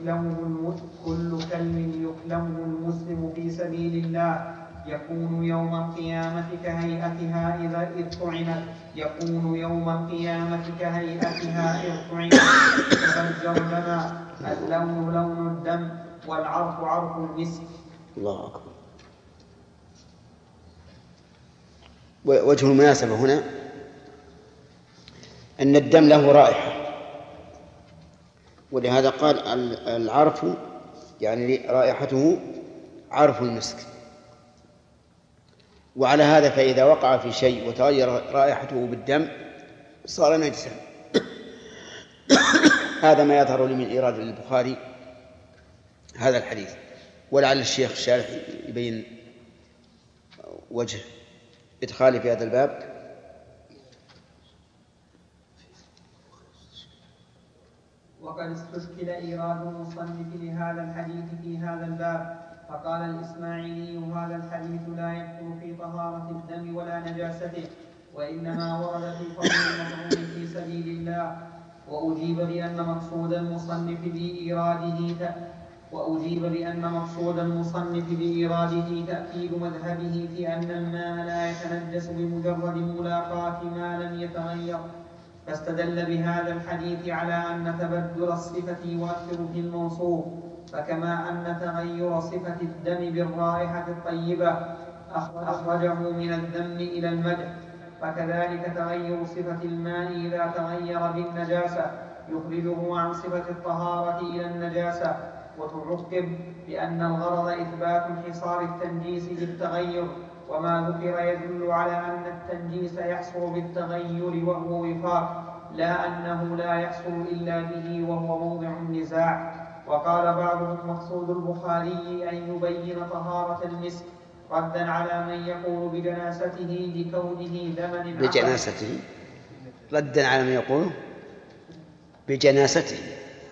Speaker 8: يكلمه المسلم في سبيل الله يكون يوم القيامة كهيئتها إذ طعنت تفجر دما اللون لون الدم والعرف عرف المسك.
Speaker 2: الله أكبر. وجه المناسبة هنا أن الدم له رائحة، ولهذا قال العرف يعني رائحته عرف المسك. وعلى هذا فإذا وقع في شيء وتغير رائحته بالدم صار نجسا. هذا ما يظهر لي من إيراد البخاري هذا الحديث، ولعل الشيخ الشارح يبين وجه إدخالي في هذا الباب.
Speaker 8: وقد استشكل إيراد المصنف لهذا الحديث في هذا الباب، فقال الإسماعيلي هذا الحديث لا يدخل في طهارة الدم ولا نجاسته، وإنما ورد في فضل المطعوم في سبيل الله. وأجيب بأن مقصود المصنف بإيراده تأكيد مذهبه في أن الماء لا يتنجس بمجرد ملاقاة ما لم يتغير، فاستدل بهذا الحديث على أن تبدل الصفة يؤثر في الموصوف، فكما أن تغير صفة الدم بالرائحة الطيبة أخرجه من الذم إلى المدح، فكذلك تغير صفة الماء إذا تغير بالنجاسة يخرجه عن صفة الطهارة إلى النجاسة. وتعقب بأن الغرض إثبات انحصار التنجيس بالتغير، وما ذكر يدل على أن التنجيس يحصل بالتغير وهو وفاق، لا أنه لا يحصل إلا به وهو موضع النزاع. وقال بعضهم مقصود البخاري أن يبين طهارة المسك ردا على من يقول بجناسته لكونه دمن
Speaker 2: بجناسته، ردا على من يقول بجناسته.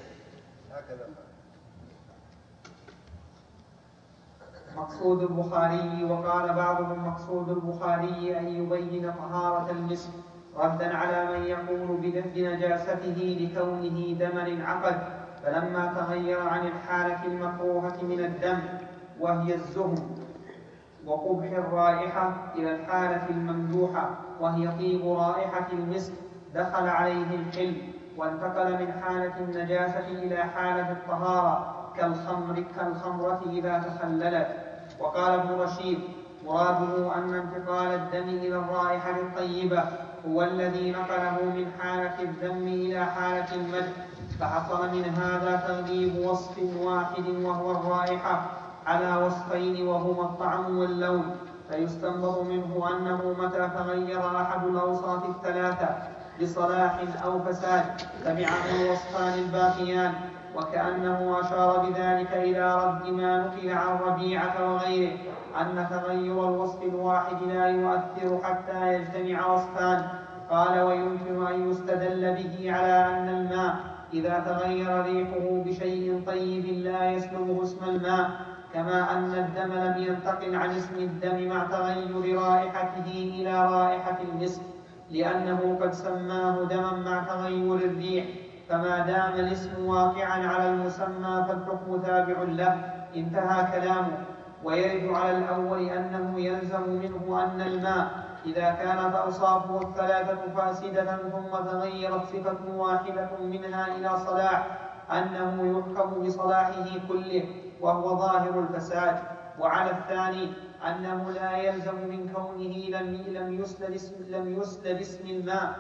Speaker 8: مقصود البخاري. وقال بعضهم مقصود البخاري أن يبين طهارة المسك ردا على من يقول بنجاسته لكونه دم عقد، فلما تغير عن الحالة المكروهة من الدم وهي الزهم وقبح الرائحة إلى الحالة الممدوحة وهي طيب رائحة المسك دخل عليه الحل، وانتقل من حالة النجاسة إلى حالة الطهارة كالخمرة إذا تخللت. وقال ابن رشيد مراده أن انتقال الدم إلى الرائحة الطيبة هو الذي نقله من حالة الذم إلى حالة المدح، فحصل من هذا تغليب وصف واحد وهو الرائحة على وصفين وهما الطعم واللون، فيستنبط منه أنه متى تغير أحد الأوصاف الثلاثة بصلاح أو فساد تبعه الوصفان الباقيان، وكأنه أشار بذلك إلى رد ما نقل عن ربيعة وغيره أن تغير الوصف الواحد لا يؤثر حتى يجتمع وصفان. قال ويمكن أن يستدل به على أن الماء إذا تغير ريحه بشيء طيب لا يسلبه اسم الماء، كما أن الدم لم ينتقل عن اسم الدم مع تغير رائحته إلى رائحة المسك، لأنه قد سماه دما مع تغير الريح، فما دام الاسم واقعا على المسمى فالحكم تابع له. انتهى كلامه. ويرد على الأول أنه يلزم منه أن الماء إذا كانت أوصافه الثلاثة فاسدة ثم تغيرت صفة واحدة منها إلى صلاح أنه يحكم بصلاحه كله وهو ظاهر الفساد. وعلى الثاني أنه لا يلزم من كونه لم يسلب اسم الماء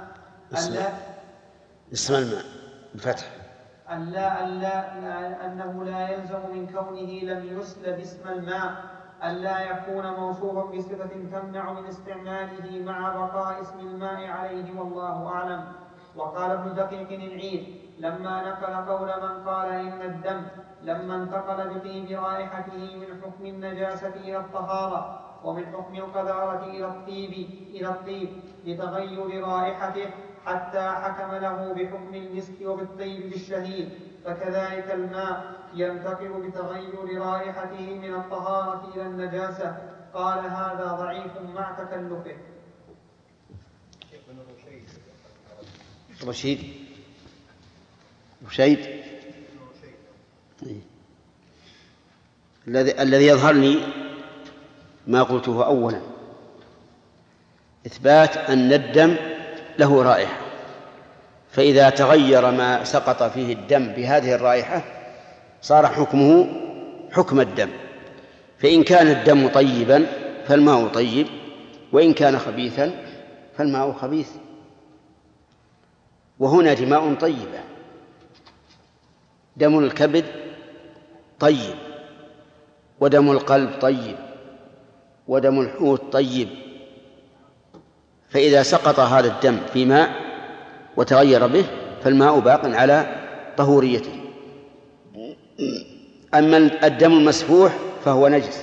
Speaker 2: اسم الماء بفتح
Speaker 8: أنه لا يلزم من كونه لم يسلب اسم الماء ألا يكون موصوفا بصفة تمنع من استعماله مع بقاء اسم الماء عليه، والله أعلم. وقال ابن دقيق العيد لما نقل قول من قال إن الدم لما انتقل بطيب رائحته من حكم النجاسة إلى الطهارة ومن حكم القذارة إلى الطيب لتغير رائحته حتى حكم له بحكم المسك وبالطيب بالشهيد، فكذلك الماء ينتقل بتغير رائحته من الطهارة إلى النجاسة. قال هذا ضعيف مع تكلفه.
Speaker 2: رشيد الذي يظهر لي ما قلته أولا، إثبات أن الدم له رائحة، فإذا تغير ما سقط فيه الدم بهذه الرائحة صار حكمه حكم الدم، فإن كان الدم طيبا فالماء طيب، وإن كان خبيثا فالماء خبيث. وهنا دماء طيبة، دم الكبد طيب، ودم القلب طيب، ودم الحوت طيب، فإذا سقط هذا الدم في ماء وتغير به فالماء باق على طهوريته. أما الدم المسفوح فهو نجس،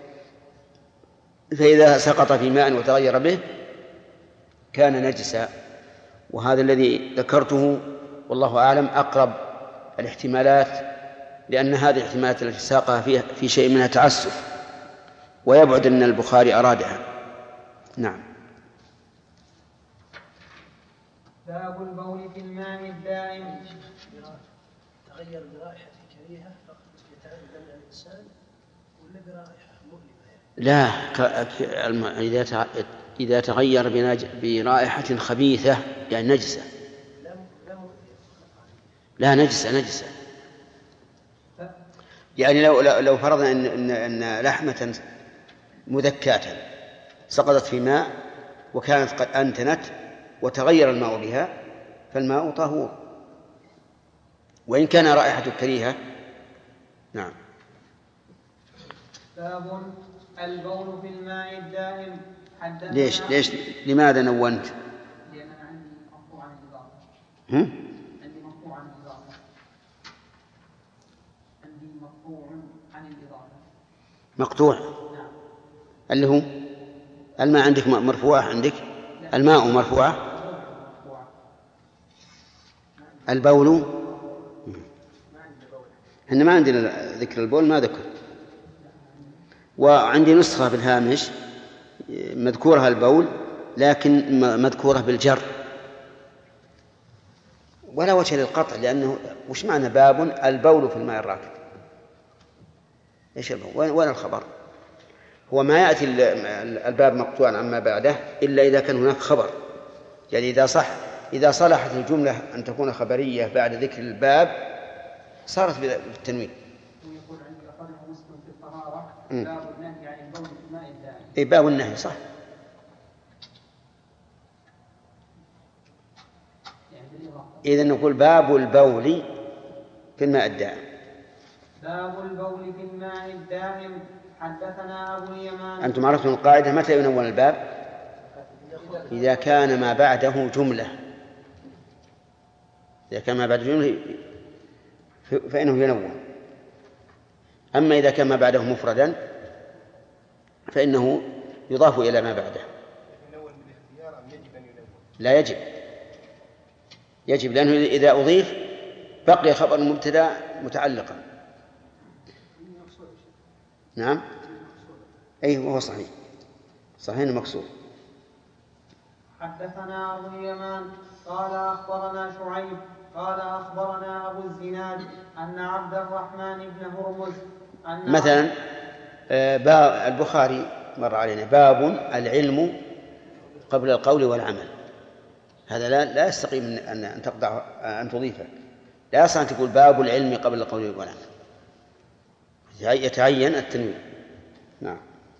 Speaker 2: فإذا سقط في ماء وتغير به كان نجسا. وهذا الذي ذكرته والله أعلم أقرب الاحتمالات، لأن هذه الاحتمالات التي ساقها في شيء منها تعسف، ويبعد أن البخاري أرادها. نعم.
Speaker 8: باب البول في الماء الدائم.
Speaker 3: تغير برائحة كريهة فقط يتعدى الإنسان ولا برائحة مؤلمة؟
Speaker 2: لا، إذا تغير برائحة خبيثة يعني نجسة. لا، نجسة. يعني لو فرضنا أن لحمة مذكاة سقطت في ماء وكانت قد أنتنت وتغير الماء بها فالماء طهور، وإن كان رائحة كريهة. نعم.
Speaker 8: باب البول في الماء الدائم.
Speaker 2: ليش لماذا نونت؟
Speaker 8: لأن أنا عندي مقطوع عن الإضافة. عندي مقطوع عن الإضافة.
Speaker 2: مقطوع؟
Speaker 8: نعم.
Speaker 2: اللي هو الماء عندك مرفوع، عندك الماء مرفوعة، البول إحنا ما عندنا ذكر البول، ما ذكر. وعندي نسخة بالهامش مذكورها البول لكن مذكورة بالجر، ولا وجه للقطع، لأنه وش معنى باب البول في الماء الراكد؟ إيش البول؟ وين الخبر؟ هو ما يأتي الباب مقطوعا عما بعده إلا إذا كان هناك خبر، يعني إذا صلحت الجملة أن تكون خبرية بعد ذكر الباب صارت بالتنوين.
Speaker 8: ويقول عندي أخرجه مسلم في الطهارة باب النهي عن البول في الماء الدائم.
Speaker 2: إيه، باب النهي صح. إذن نقول باب البول في الماء الدائم.
Speaker 8: باب البول في الماء الدائم. حدثنا أبو اليمان.
Speaker 2: أنتم عرفتم القاعدة متى ينون الباب؟ إذا كان ما بعده جملة. إذا كان ما بعده جملة فإنه ينون. أما إذا كان ما بعده مفردا فإنه يضاف إلى ما بعده. لا، يجب لأنه إذا أضيف بقي خبر المبتدأ متعلقا. نعم. أي وهو صحيح المقصود.
Speaker 8: حدثنا أبو اليمان قال أخبرنا شعيب قال أخبرنا أبو الزناد أن عبد الرحمن بن هرمز
Speaker 2: مثلا البخاري مر علينا باب العلم قبل القول والعمل، هذا لا يستقيم أن تقطع أن تضيفه، لا يصح أن تقول باب العلم قبل القول والعمل، يتعين التنوين. نعم.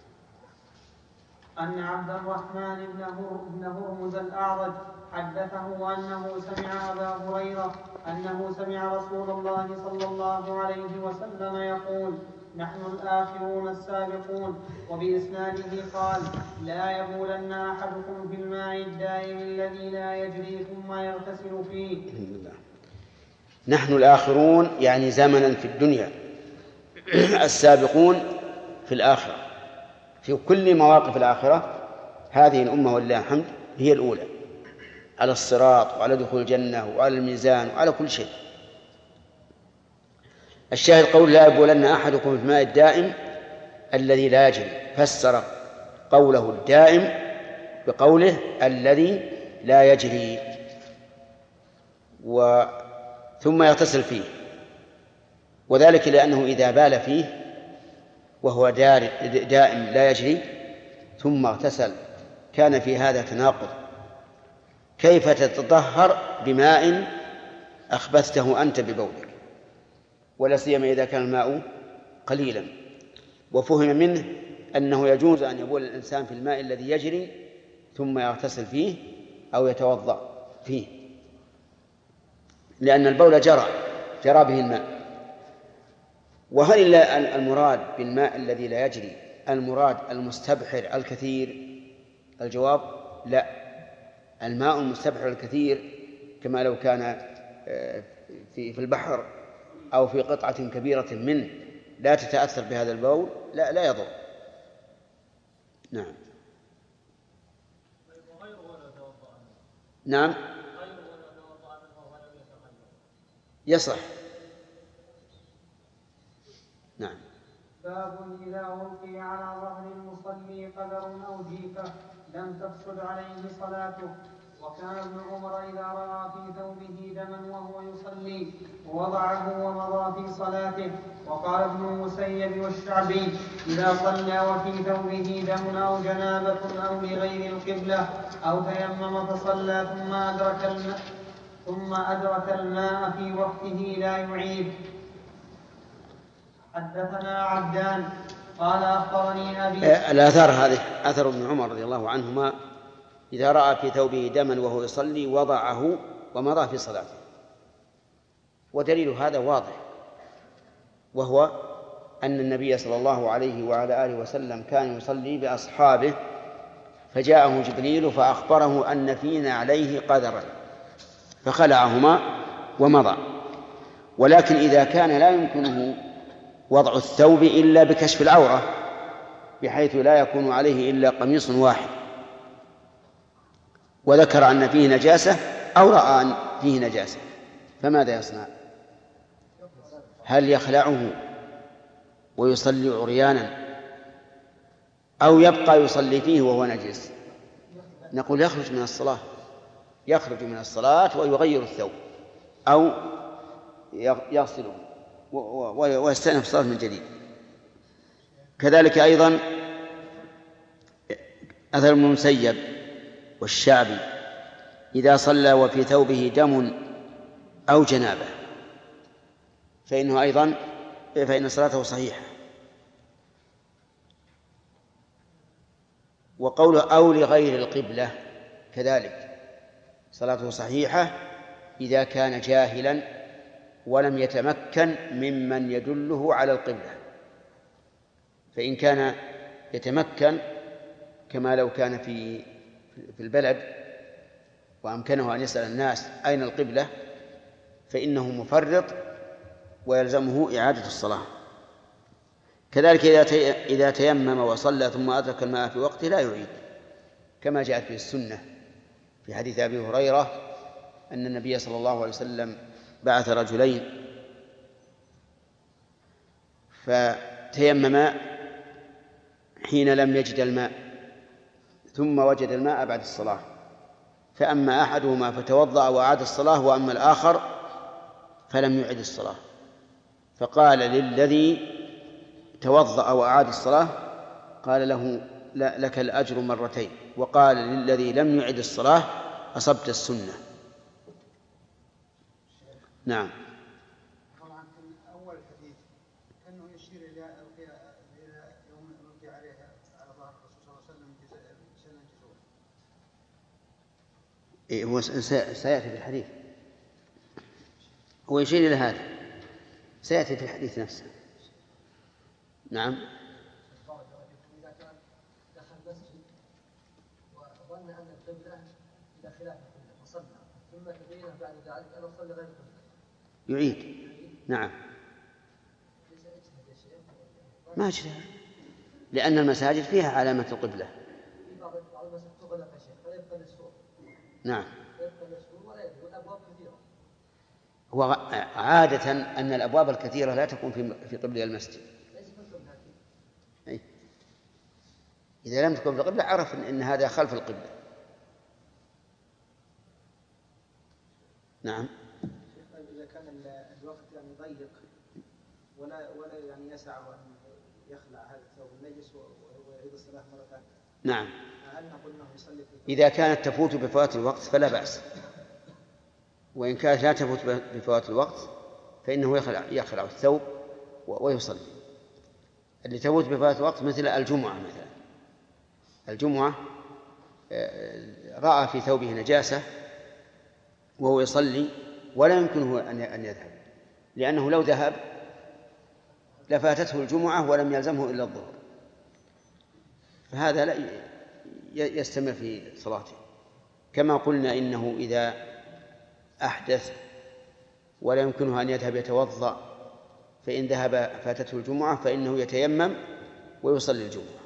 Speaker 8: أن عبد الرحمن بن هرمز الأعرج حدثه أنه سمع أبا هريرة أنه سمع رسول الله صلى الله عليه وسلم يقول: نحن الآخرون السابقون. وبإسناده قال: لا يبولن أحدكم في الماء الدائم الذي لا يجري ثم يغتسل فيه.
Speaker 2: نحن الآخرون يعني زمنا في الدنيا، السابقون في الآخرة، في كل مواقف الآخرة هذه الأمة ولله الحمد هي الأولى على الصراط وعلى دخول الجنة وعلى الميزان وعلى كل شيء. الشاهد قول لا يبولن أحدكم في الماء الدائم الذي لا يجري، فسر قوله الدائم بقوله الذي لا يجري ثم يغتسل فيه. وذلك لأنه إذا بال فيه وهو دائم لا يجري ثم اغتسل كان في هذا تناقض. كيف تتطهر بماء أخبثته أنت ببولك؟ ولا سيما إذا كان الماء قليلا. وفهم منه أنه يجوز أن يبول الإنسان في الماء الذي يجري ثم يغتسل فيه أو يتوضأ فيه، لأن البول جرى به الماء. وهل المراد بالماء الذي لا يجري المراد المستبحر الكثير؟ الجواب لا. الماء المستبحر الكثير كما لو كان في البحر أو في قطعة كبيرة منه لا تتأثر بهذا البول لا يضر. نعم. نعم يصح. نعم.
Speaker 8: باب إذا ألقي على ظهر المصلي قدر أو جيفة لم تفسد عليه صلاته. وكان ابن عمر إذا رأى في ثوبه دما وهو يصلي وضعه ومضى في صلاته. وقال ابن المسيب والشعبي إذا صلى وفي ثوبه دم أو جنابة أو لغير القبلة أو تيمم فصلى ثم أدرك الماء في وقته لا يعيد. حدثنا عبدان قال أخبرني أبي.
Speaker 2: الآثار هذه أثر ابن عمر رضي الله عنهما إذا رأى في ثوبه دما وهو يصلي وضعه ومضى في صلاته. ودليل هذا واضح، وهو أن النبي صلى الله عليه وعلى آله وسلم كان يصلي بأصحابه فجاءه جبريل فأخبره أن فينا عليه قدرا فخلعهما ومضى. ولكن إذا كان لا يمكنه وضع الثوب إلا بكشف العورة بحيث لا يكون عليه إلا قميص واحد وذكر أن فيه نجاسة أو رأى أن فيه نجاسة، فماذا يصنع؟ هل يخلعه ويصلي عريانا أو يبقى يصلي فيه وهو نجس؟ نقول يخرج من الصلاة ويغير الثوب أو يغسله ويستأنف الصلاة من جديد. كذلك أيضا أثر ابن المسيب والشعبي إذا صلى وفي ثوبه دم أو جنابة فإن صلاته صحيحة. وقوله أو لغير القبلة كذلك صلاته صحيحة إذا كان جاهلا ولم يتمكن ممن يدله على القبلة. فإن كان يتمكن كما لو كان في البلد وأمكنه أن يسأل الناس أين القبلة فإنه مفرط ويلزمه إعادة الصلاة. كذلك إذا تيمم وصلى ثم أدرك الماء في وقته لا يعيد، كما جاءت في السنة في حديث أبي هريرة أن النبي صلى الله عليه وسلم بعث رجلين فتيمما حين لم يجد الماء ثم وجد الماء بعد الصلاة، فأما أحدهما فتوضأ وأعاد الصلاة وأما الآخر فلم يعد الصلاة. فقال للذي توضأ وأعاد الصلاة قال له لك الأجر مرتين، وقال للذي لم يعد الصلاة أصبت السنة. نعم.
Speaker 11: طبعا في أول الحديث كأنه يشير إلى يوم ألقي عليها على ظهر الرسول صلى الله عليه وسلم سنة جزور.
Speaker 2: هو سيأتي في الحديث، هو يشير إلى هذا سيأتي في الحديث نفسه. نعم.
Speaker 12: إذا كان دخل مسجد وظن أن القبلة إلى خلاف القبلة فصلى ثم تبين بعد ذلك أن صلى غير القبلة
Speaker 2: يعيد. نعم. ما اجتهد لأن المساجد فيها علامة القبلة.
Speaker 12: في بعض المساجد تغلق يا شيخ فيبقى للسوق.
Speaker 2: نعم.
Speaker 12: يبقى للسوق ولا يدري والأبواب كثيرة.
Speaker 2: هو عادة أن الأبواب الكثيرة لا تكون في قبل المسجد. إذا لم تكن في القبلة عرف إن هذا خلف القبلة. نعم.
Speaker 11: إذا كان الوقت يعني ضيق
Speaker 9: ولا يعني يسع أن يخلع هذا الثوب النجس ويعيد الصلاة مرة ثانية.
Speaker 2: نعم.
Speaker 9: هل نقول أنه يصلي في
Speaker 2: إذا كانت تفوت بفوات الوقت فلا بأس، وإن كانت لا تفوت بفوات الوقت فإنه يخلع الثوب ويصلي. اللي تفوت بفوات الوقت مثل الجمعة مثلا، الجمعة رأى في ثوبه نجاسة وهو يصلي ولا يمكنه أن يذهب، لأنه لو ذهب لفاتته الجمعة ولم يلزمه إلا الظهر، فهذا لا يستمر في صلاته. كما قلنا إنه إذا أحدث ولا يمكنه أن يذهب يتوضأ فإن ذهب فاتته الجمعة فإنه يتيمم ويصلي الجمعة.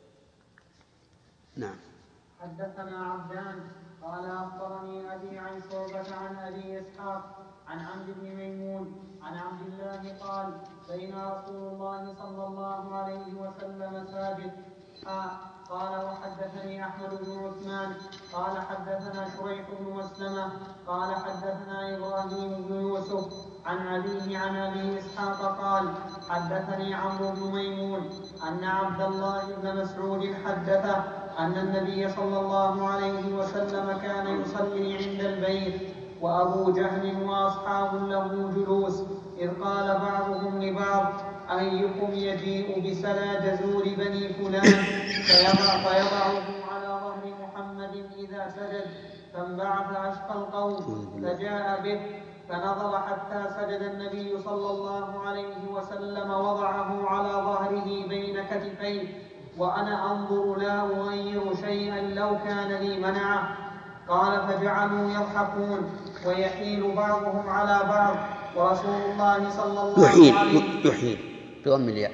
Speaker 2: نعم.
Speaker 8: حدثنا عبدان قال أخبرني أبي عن شعبة عن أبي إسحاق عن عبد بن ميمون عن عبد الله قال بين رسول الله صلى الله عليه وسلم ساجد. قال وحدثني أحمد بن عثمان قال حدثنا شريح بن مسلمة قال حدثنا إبراهيم بن يوسف عن أبيه عن أبي إسحاق قال حدثني عمرو بن ميمون أن عبد الله بن مسعود حدثه أن النبي صلى الله عليه وسلم كان يصلي عند البيت وأبو جهل وأصحاب له جلوس، إذ قال بعضهم لبعض أيكم يجيء بسلا جزور بني فلان فيضعه على ظهر محمد إذا سجد، فانبعث أشقى القوم فجاء به فنظر حتى سجد النبي صلى الله عليه وسلم وضعه على ظهره بين كتفيه وأنا أنظر لا أغير شيئا لو كان لي منعه. قال فجعلوا يضحكون ويحيل بعضهم على بعض ورسول الله صلى الله عليه
Speaker 2: يحيل بضم الياء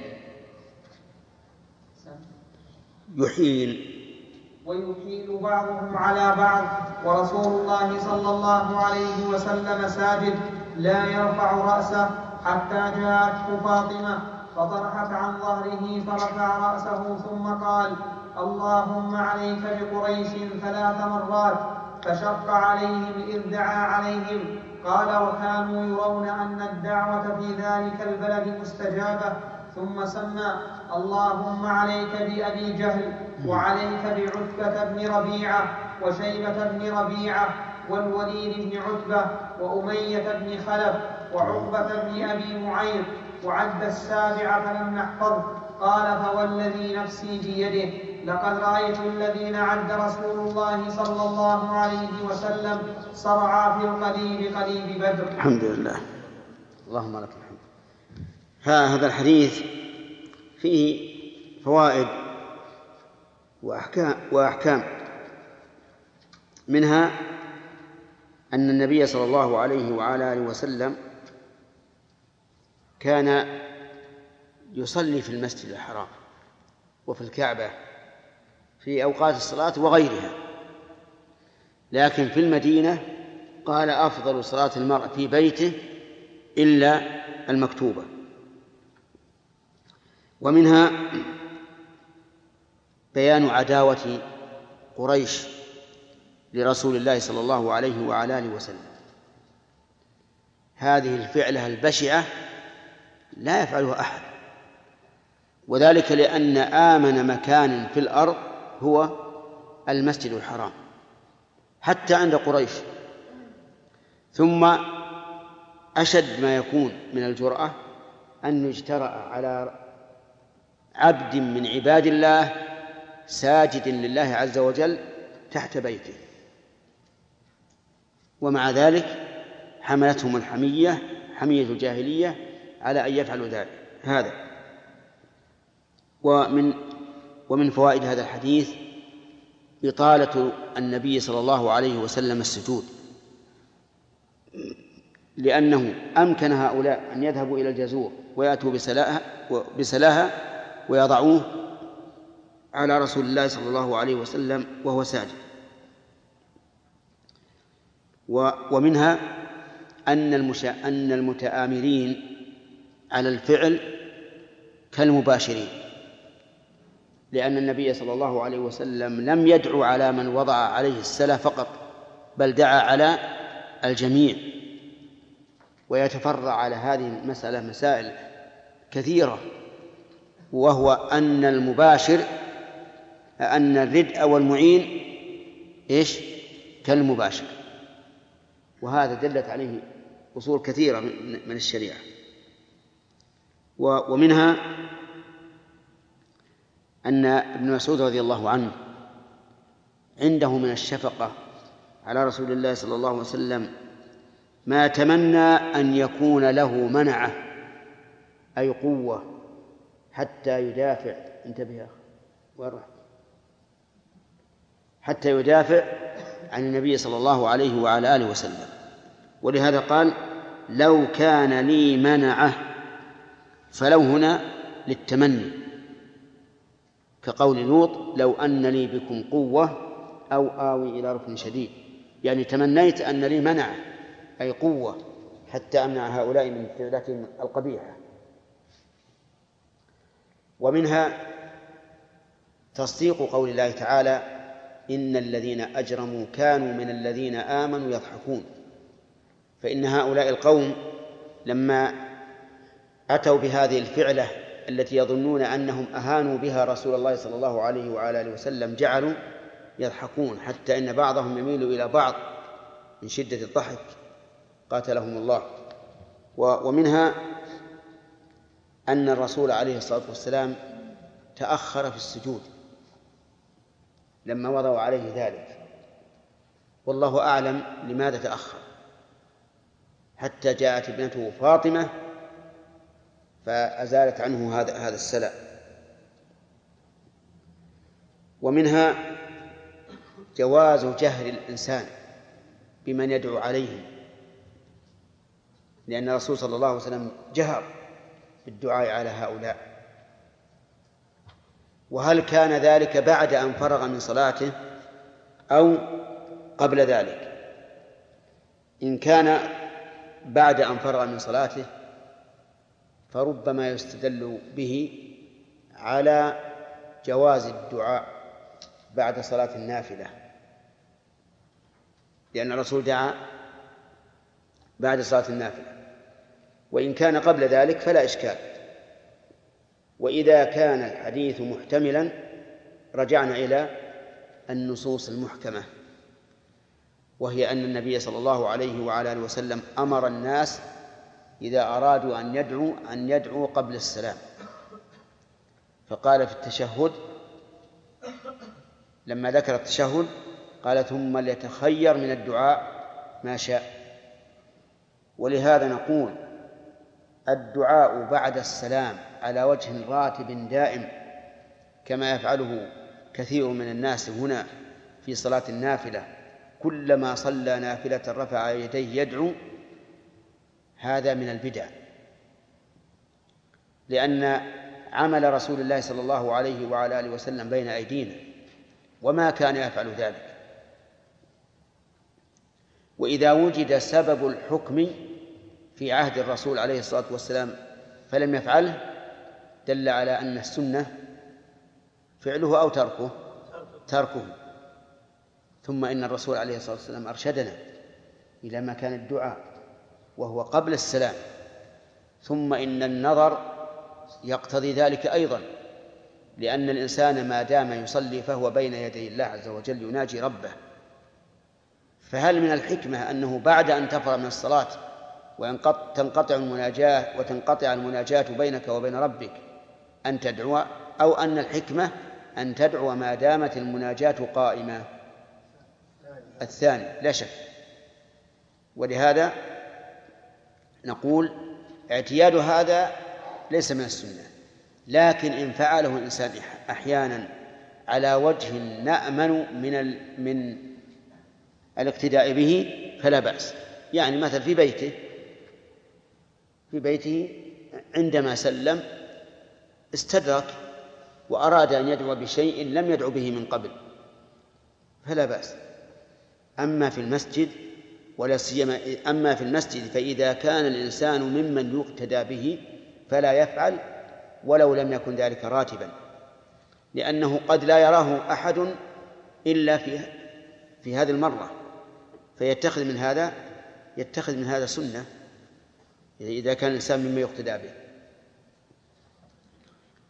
Speaker 8: ويحيل بعضهم على بعض ورسول الله صلى الله عليه وسلم ساجد لا يرفع رأسه حتى جاءته فاطمة فطرحت عن ظهره فرفع رأسه ثم قال اللهم عليك بقريش 3 مرات فشق عليهم إذ دعا عليهم. قال وكانوا يرون أن الدعوة في ذلك البلد مستجابة، ثم سمى اللهم عليك بأبي جهل وعليك بعتبة بن ربيعة وشيبة بن ربيعة والوليد بن عتبة وأمية بن خلف وعقبة بن أبي معيط، وعد 7 فلم نحفظ. قال فوالذي نفسي بيده لقد رأيت الذين عد رسول الله صلى الله عليه وسلم صرعا في القليب قليب بدر.
Speaker 2: الحمد لله، اللهم لك الحمد. هذا الحديث فيه فوائد وأحكام منها أن النبي صلى الله عليه وعلى آله وسلم كان يصلي في المسجد الحرام وفي الكعبة في أوقات الصلاة وغيرها، لكن في المدينة قال أفضل صلاة المرء في بيته إلا المكتوبة. ومنها بيان عداوة قريش لرسول الله صلى الله عليه وعلى آله وسلم. هذه الفعلة البشعة لا يفعلها أحد، وذلك لأن آمن مكان في الأرض هو المسجد الحرام حتى عند قريش. ثم أشد ما يكون من الجرأة أن يجترأ على عبد من عباد الله ساجد لله عز وجل تحت بيته، ومع ذلك حملتهم الحمية حمية الجاهلية على أن يفعلوا ذلك. هذا ومن فوائد هذا الحديث إطالة النبي صلى الله عليه وسلم السجود، لأنه أمكن هؤلاء أن يذهبوا إلى الجزور ويأتوا بسلاها ويضعوه على رسول الله صلى الله عليه وسلم وهو ساجد. ومنها أن المتآمرين على الفعل كالمباشرين، لأن النبي صلى الله عليه وسلم لم يدعو على من وضع عليه السلا فقط، بل دعا على الجميع. ويتفرع على هذه المسألة مسائل كثيرة، وهو أن المباشر أن الردء والمعين إيش كالمباشر، وهذا دلت عليه أصول كثيرة من الشريعة. ومنها أن ابن مسعود رضي الله عنه عنده من الشفقة على رسول الله صلى الله عليه وسلم ما تمنى أن يكون له منعة أي قوة حتى يدافع، انتبه يا أخي، حتى يدافع عن النبي صلى الله عليه وعلى آله وسلم. ولهذا قال لو كان لي منعة، فلو هنا للتمني، كقول لوط لو أن لي بكم قوة أو آوي إلى ركن شديد، يعني تمنيت أن لي منعة أي قوة حتى أمنع هؤلاء من فعلتهم القبيحة. ومنها تصديق قول الله تعالى إن الذين أجرموا كانوا من الذين آمنوا يضحكون، فإن هؤلاء القوم لما أتوا بهذه الفعلة التي يظنون أنهم أهانوا بها رسول الله صلى الله عليه وعلى آله وسلم جعلوا يضحكون، حتى إن بعضهم يميل إلى بعض من شدة الضحك قاتلهم الله. ومنها أن الرسول عليه الصلاة والسلام تأخر في السجود لما وضعوا عليه ذلك، والله أعلم لماذا تأخر، حتى جاءت ابنته فاطمة فأزالت عنه هذا السلام. ومنها جواز جهل الإنسان بمن يدعو عليه، لأن الرسول صلى الله عليه وسلم جهر بالدعاء على هؤلاء. وهل كان ذلك بعد أن فرغ من صلاته أو قبل ذلك؟ إن كان بعد أن فرغ من صلاته فربما يستدل به على جواز الدعاء بعد صلاة النافلة، لأن الرسول دعا بعد صلاة النافلة. وإن كان قبل ذلك فلا إشكال. وإذا كان الحديث محتملا رجعنا إلى النصوص المحكمة، وهي أن النبي صلى الله عليه وعلى آله وسلم أمر الناس إذا أرادوا أن يدعوا قبل السلام، فقال في التشهد لما ذكر التشهد قال ثم ليتخير من الدعاء ما شاء. ولهذا نقول الدعاء بعد السلام على وجه راتب دائم كما يفعله كثير من الناس هنا في صلاة النافلة، كلما صلى نافلة رفع يديه يدعو، هذا من البدع، لأن عمل رسول الله صلى الله عليه وعلى آله وسلم بين أيدينا وما كان يفعل ذلك. وإذا وجد سبب الحكم في عهد الرسول عليه الصلاة والسلام فلم يفعله دل على أن السنة فعله أو تركه. ثم إن الرسول عليه الصلاة والسلام أرشدنا إلى مكان الدعاء وهو قبل السلام، ثم إن النظر يقتضي ذلك أيضا، لأن الإنسان ما دام يصلي فهو بين يدي الله عز وجل يناجي ربه. فهل من الحكمة أنه بعد أن تفرغ من الصلاة وتنقطع المناجاة بينك وبين ربك أن تدعو، أو أن الحكمة أن تدعو ما دامت المناجاة قائمة؟ الثاني لا شك. ولهذا نقول اعتياد هذا ليس من السنة، لكن إن فعله الإنسان أحيانا على وجه نأمن من الاقتداء به فلا بأس. يعني مثلا في بيته عندما سلم استدرك وأراد أن يدعو بشيء لم يدعو به من قبل فلا بأس. أما في المسجد ولا سيما أما في المسجد فإذا كان الإنسان ممن يقتدى به فلا يفعل ولو لم يكن ذلك راتبا، لأنه قد لا يراه أحد إلا في هذه المرة فيتخذ من هذا سنة إذا كان الإنسان مما يقتدى به.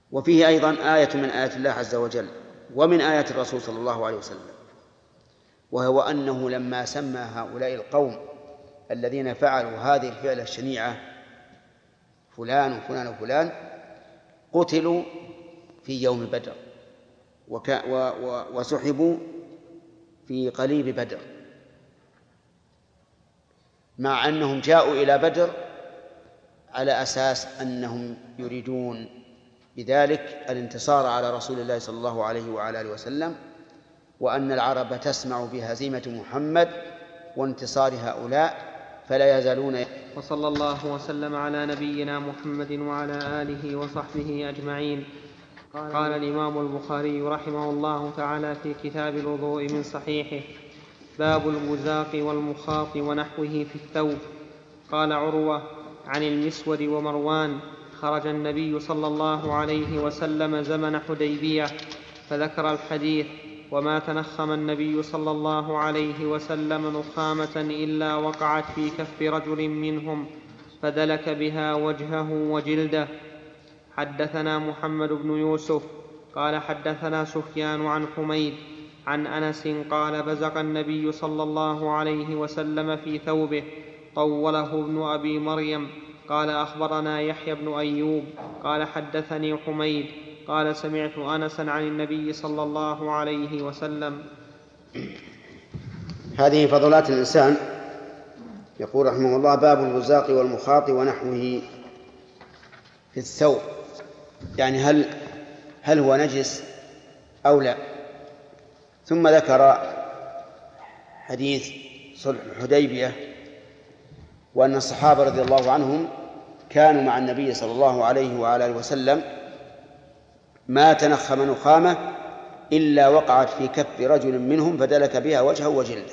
Speaker 2: وفيه أيضا آية من آيات الله عز وجل ومن آيات الرسول صلى الله عليه وسلم، وهو أنه لما سمى هؤلاء القوم الذين فعلوا هذه الفعلة الشنيعة فلان وفلان وفلان قتلوا في يوم بدر وسحبوا في قليب بدر، مع أنهم جاءوا إلى بدر على أساس أنهم يريدون بذلك الانتصار على رسول الله صلى الله عليه وعلى آله وسلم، وأن العرب تسمع بهزيمة محمد وانتصار هؤلاء فلا يزالون.
Speaker 6: وصلى الله وسلم على نبينا محمد وعلى آله وصحبه أجمعين. قال الإمام البخاري رحمه الله تعالى في كتاب الوضوء من صحيحه: باب المزاق والمخاط ونحوه في الثوب. قال عروة عن المسود ومروان: خرج النبي صلى الله عليه وسلم زمن حديبية، فذكر الحديث: وما تنخم النبي صلى الله عليه وسلم نخامة إلا وقعت في كف رجل منهم فدلك بها وجهه وجلده. حدثنا محمد بن يوسف قال حدثنا سفيان عن حميد عن أنس قال: بزق النبي صلى الله عليه وسلم في ثوبه طوله ابن أبي مريم. قال: أخبرنا يحيى بن أيوب قال حدثني حميد قال: سمعت أنسا عن النبي صلى الله عليه وسلم.
Speaker 2: هذه فضلات الإنسان. يقول رحمه الله: باب البزاق والمخاط ونحوه في الثوب، يعني هل هو نجس أو لا. ثم ذكر حديث صلح الحديبية، وأن الصحابة رضي الله عنهم كانوا مع النبي صلى الله عليه وعلى آله وسلم ما تنخم نخامة إلا وقعت في كف رجل منهم فدلك بها وجهه وجلده.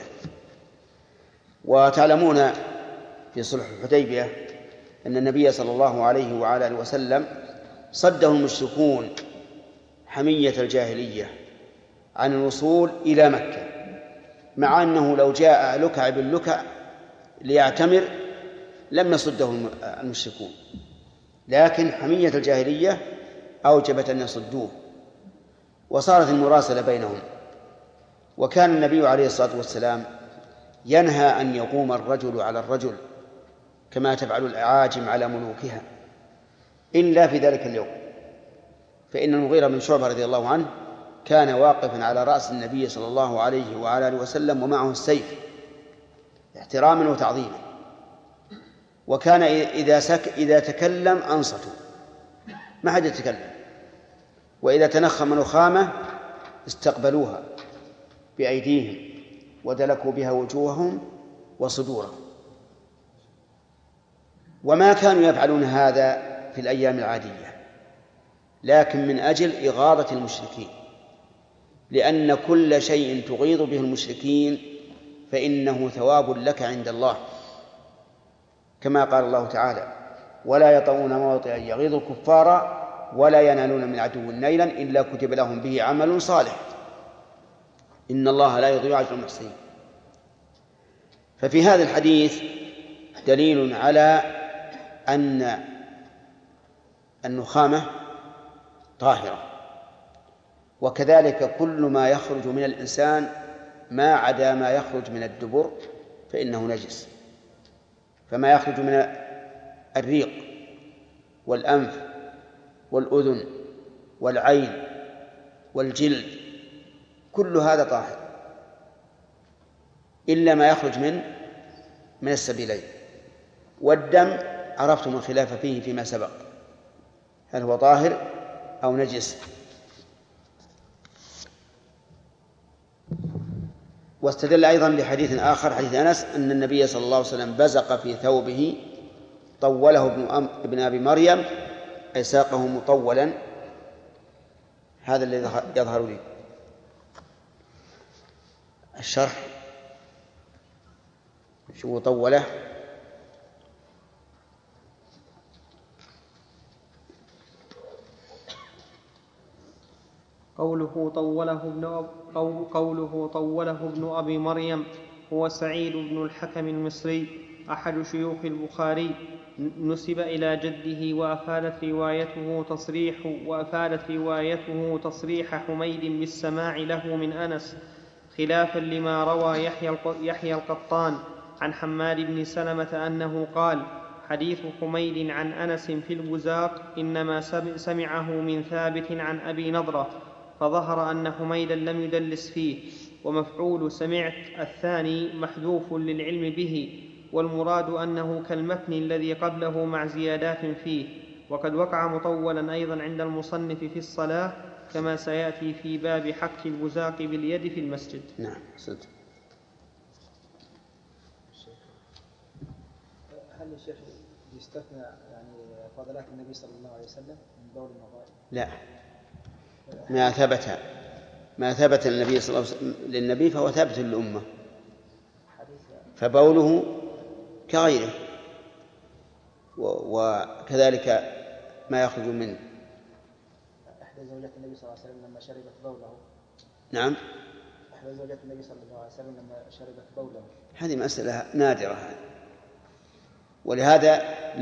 Speaker 2: وتعلمون في صلح الحديبية أن النبي صلى الله عليه وعلى آله وسلم صده المشركون حمية الجاهلية عن الوصول إلى مكة، مع أنه لو جاء لكع باللكع ليعتمر لم يصده المشركون، لكن حمية الجاهلية أوجبت أن يصدوه، وصارت المراسلة بينهم. وكان النبي عليه الصلاة والسلام ينهى أن يقوم الرجل على الرجل كما تفعل الأعاجم على ملوكها إلا في ذلك اليوم، فإن المغيرة بن شعبة رضي الله عنه كان واقفا على رأس النبي صلى الله عليه وعلى آله وسلم ومعه السيف احتراما وتعظيما، وكان إذا تكلم أنصتوا ما حد يتكلم، وإذا تنخم نخامة استقبلوها بأيديهم ودلكوا بها وجوههم وصدورهم. وما كانوا يفعلون هذا في الأيام العادية، لكن من أجل إغاظة المشركين، لأن كل شيء تغيظ به المشركين فإنه ثواب لك عند الله، كما قال الله تعالى: ولا يطؤون موطئا يغيظ الكفار ولا ينالون من عدو نيلا إلا كتب لهم به عمل صالح إن الله لا يضيع أجر المحسنين. ففي هذا الحديث دليل على أن النخامة طاهرة، وكذلك كل ما يخرج من الإنسان ما عدا ما يخرج من الدبر فإنه نجس. فما يخرج من الريق والأنف والأذن والعين والجلد كل هذا طاهر إلا ما يخرج من السبيلين. والدم عرفتم الخلاف فيه فيما سبق، هل هو طاهر أو نجس. واستدل أيضا بحديث آخر، حديث أنس، أن النبي صلى الله عليه وسلم بزق في ثوبه طوله ابن أبي مريم، أي ساقه مطولا. هذا الذي يظهر لي. الشرح شو طوله؟
Speaker 6: قوله طوله ابن أبي مريم هو سعيد بن الحكم المصري، أحد شيوخ البخاري نسب إلى جده وأفادت روايته تصريح حميد بالسماع له من أنس، خلافا لما روى يحيى القطان عن حماد بن سلمة أنه قال: حديث حميد عن أنس في البزاق إنما سمعه من ثابت عن أبي نضرة، فظهر أن حميدا لم يدلس فيه، ومفعول سمعت الثاني محذوف للعلم به، والمراد أنه كالمتن الذي قبله مع زيادات فيه. وقد وقع مطولا أيضا عند المصنف في الصلاة كما سيأتي في باب حك البزاق باليد في المسجد.
Speaker 2: نعم. صدق.
Speaker 9: هل الشيخ يستثنى يعني فضلات النبي صلى الله عليه وسلم من بول المغائب؟
Speaker 2: لا، ما ثبت النبي صلى الله عليه وسلم للنبي فهو ثابت للأمة، فبوله كغيره، وكذلك ما يخرج منه.
Speaker 9: إحدى زوجات النبي صلى الله عليه وسلم لما شربت بوله.
Speaker 2: نعم.
Speaker 9: إحدى زوجات النبي صلى الله عليه وسلم لما شربت بوله.
Speaker 2: هذه مسألة نادرة هذه، ولهذا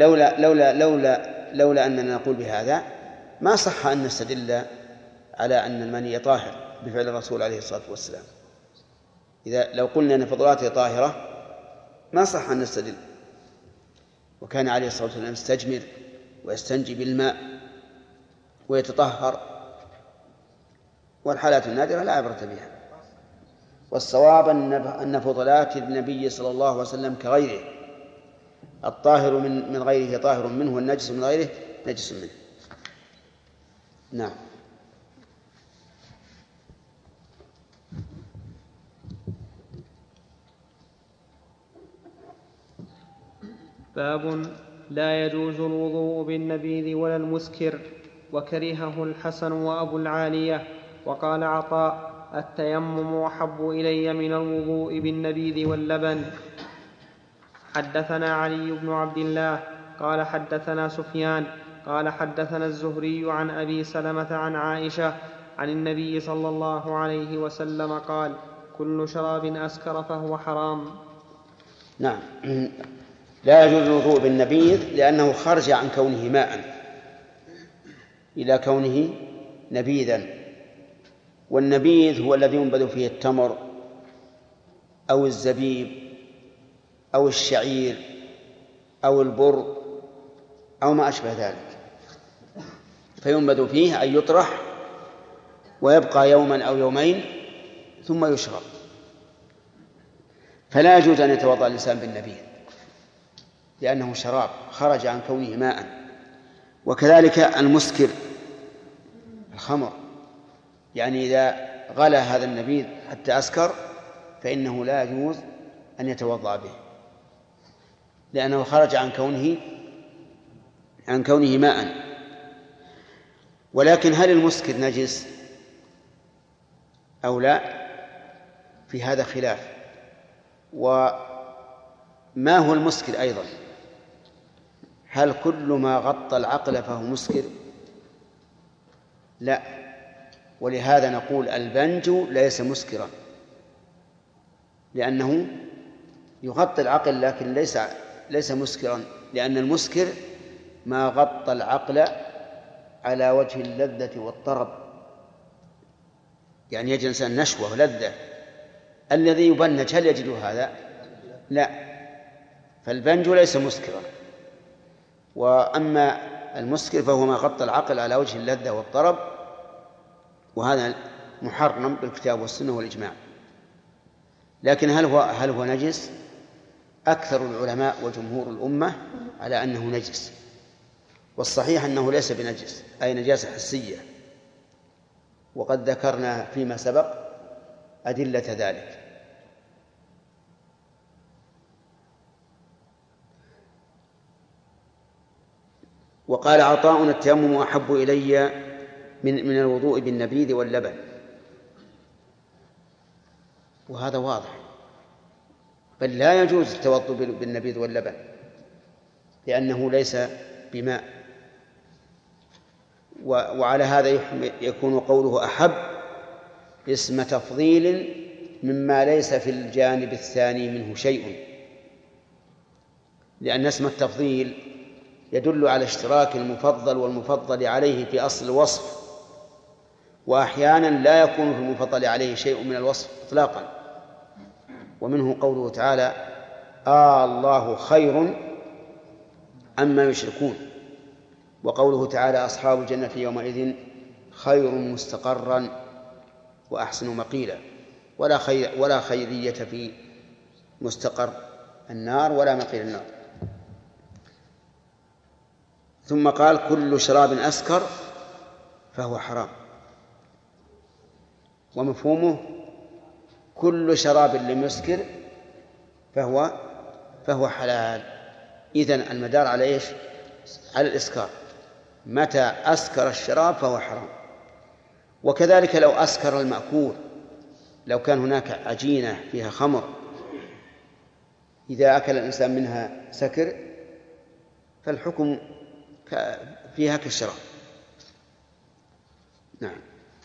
Speaker 2: لولا أننا نقول بهذا ما صح أن نستدل على أن المني طاهر بفعل الرسول عليه الصلاة والسلام. لو قلنا أن فضلاته طاهرة ما صح أن نستدل. وكان عليه الصلاة والسلام يستجمر ويستنجي بالماء ويتطهر، والحالات النادرة لا عبرة بها. والصواب أن فضلات النبي صلى الله عليه وسلم كغيره، الطاهر من غيره طاهر منه، والنجس من غيره نجس منه. نعم.
Speaker 6: باب لا يجوز الوضوء بالنبيذ ولا المسكر، وكرهه الحسن وأبو العالية. وقال عطاء: التيمم أحب إلي من الوضوء بالنبيذ واللبن. حدثنا علي بن عبد الله قال حدثنا سفيان قال حدثنا الزهري عن أبي سلمة عن عائشة عن النبي صلى الله عليه وسلم قال: كل شراب أسكر فهو حرام.
Speaker 2: نعم. لا يجوز الوضوء بالنبيذ لأنه خرج عن كونه ماء إلى كونه نبيذا، والنبيذ هو الذي ينبذ فيه التمر أو الزبيب أو الشعير أو البر أو ما أشبه ذلك، فينبذ فيه أن يطرح ويبقى يوما أو يومين ثم يشرب، فلا يجوز أن يتوضأ الإنسان بالنبيذ لأنه شراب خرج عن كونه ماء. وكذلك المسكر الخمر، يعني إذا غلى هذا النبيذ حتى أسكر فإنه لا يجوز أن يتوضأ به لأنه خرج عن كونه ماء. ولكن هل المسكر نجس أو لا؟ في هذا خلاف. وما هو المسكر أيضا؟ هل كل ما غطى العقل فهو مسكر؟ لا. ولهذا نقول البنج ليس مسكرا لأنه يغطي العقل لكن ليس مسكرا، لأن المسكر ما غطى العقل على وجه اللذة والطرب، يعني يجد الإنسان نشوة ولذة. الذي يبنج هل يجد هذا؟ لا. فالبنج ليس مسكرا. وأما المسكر فهو ما غطى العقل على وجه اللذة والطرب، وهذا محرم بالكتاب والسنة والإجماع. لكن هل هو نجس؟ أكثر العلماء وجمهور الأمة على أنه نجس، والصحيح أنه ليس بنجس، أي نجاسة حسية، وقد ذكرنا فيما سبق أدلة ذلك. وقال عطاء: التيمم أحب إلي من الوضوء بالنبيذ واللبن. وهذا واضح، بل لا يجوز التوضؤ بالنبيذ واللبن لأنه ليس بماء. وعلى هذا يكون قوله أحب اسم تفضيل مما ليس في الجانب الثاني منه شيء، لأن اسم التفضيل يدل على اشتراك المفضل والمفضل عليه في أصل الوصف، وأحيانا لا يكون في المفضل عليه شيء من الوصف إطلاقا. ومنه قوله تعالى: الله خير عما يشركون. وقوله تعالى: أصحاب الجنة يومئذ خير مستقرا وأحسن مقيلا. ولا خيرية في مستقر النار ولا مقيل النار. ثم قال: كل شراب أسكر فهو حرام. ومفهومه كل شراب لم يسكر فهو حلال. إذن المدار على إيش؟ على الإسكار. متى أسكر الشراب فهو حرام. وكذلك لو أسكر المأكول، لو كان هناك عجينة فيها خمر إذا أكل الإنسان منها سكر فالحكم فيها كالشراب. نعم.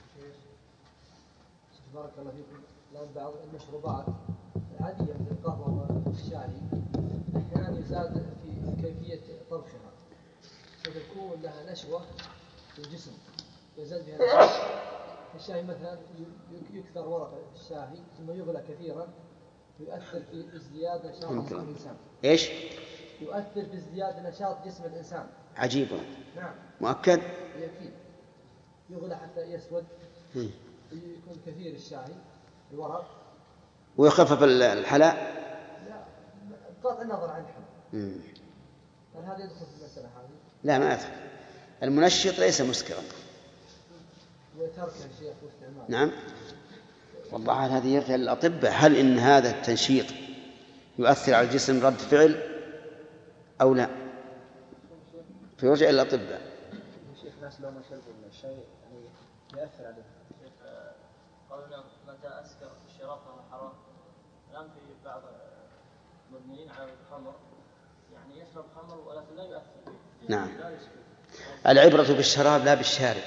Speaker 12: بارك الله فيكم. لأن بعض المشروبات العادية مثل القهوة والشاي أحيانا يزاد في كيفية طبخها، فتكون لها نشوة في الجسم يزاد فيها نشوة. الشاي مثلا يكثر ورق الشاي ثم يغلى كثيرا يؤثر في ازدياد نشاط جسم الإنسان.
Speaker 2: إيش؟
Speaker 12: يؤثر في ازدياد نشاط جسم الإنسان.
Speaker 2: عجيب.
Speaker 12: نعم.
Speaker 2: مؤكد.
Speaker 12: أكيد. يغلى حتى يسود. يكون كثير الشاي الورق.
Speaker 2: ويخفف الحلاء.
Speaker 12: لا، بغض النظر عن الحلاء. هل هذا يدخل في المسألة هذه؟
Speaker 2: لا، ما يدخل. المنشط ليس مسكرا.
Speaker 12: وترك الشيخ واستعمال.
Speaker 2: نعم. والله هذه يرجع للأطباء، هل إن هذا التنشيط يؤثر على الجسم رد فعل أو لا؟ فيرجع للأطباء.
Speaker 5: الشيخ ناس لو ما شربوا من الشاي يعني يأثر عليه. قولنا متى أسكر الشراب فهو حرام. الآن في بعض مبنيين على الخمر يعني يشرب خمر ولكن لا يؤثر فيه.
Speaker 2: نعم. العبرة بالشراب لا بالشارب.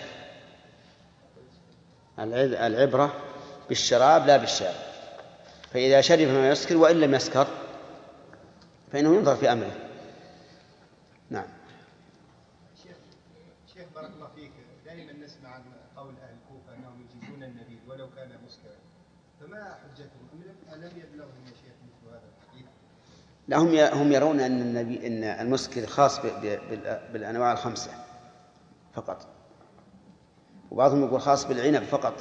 Speaker 2: العبرة بالشراب لا بالشارب. فإذا شرب ما يسكر وإن لم يسكر فإنه ينظر في أمره. نعم.
Speaker 11: شيخ بارك الله فيك، دائما نسمع عن قول أهل الكوفة أنهم يجيزون النبيذ ولو كان مسكرا، فما حجتهم؟ ألم يبلغهم يا شيخ مثل هذا الحديث؟
Speaker 2: لا، هم يرون أن المسكر خاص بالأنواع الخمسة فقط، وبعضهم يقول خاص بالعنب فقط.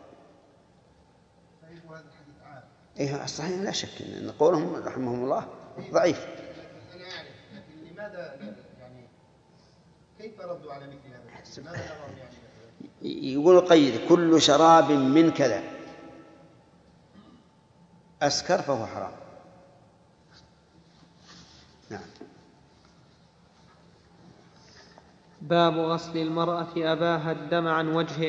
Speaker 11: طيب وهذا الحديث عام؟
Speaker 2: إيه صحيح، لا شك أن قولهم رحمهم الله ضعيف.
Speaker 11: أنا أعرف، لكن لماذا يعني كيف ردوا على مثل هذا الحديث؟ ماذا نرى يعني؟
Speaker 2: يقول قيد: كل شراب من كذا أسكر فهو حرام. نعم.
Speaker 6: باب غسل المرأة أباها الدم عن وجهه.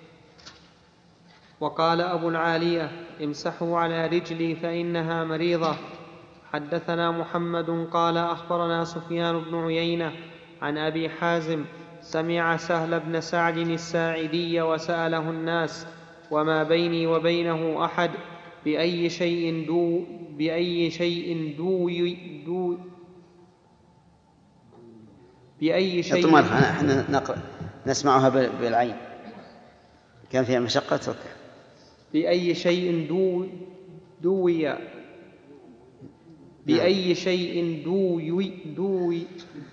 Speaker 6: وقال أبو العالية: امسحوا على رجلي فإنها مريضة. حدثنا محمد قال أخبرنا سفيان بن عيينة عن أبي حازم سمع سهل بن سعد الساعدي وسأله الناس: وما بيني وبينه أحد بأي شيء
Speaker 2: احنا نقرأ نسمعها بالعين، كان فيها مشقة تركها.
Speaker 6: بأي شيء دوي بأي شيء دوي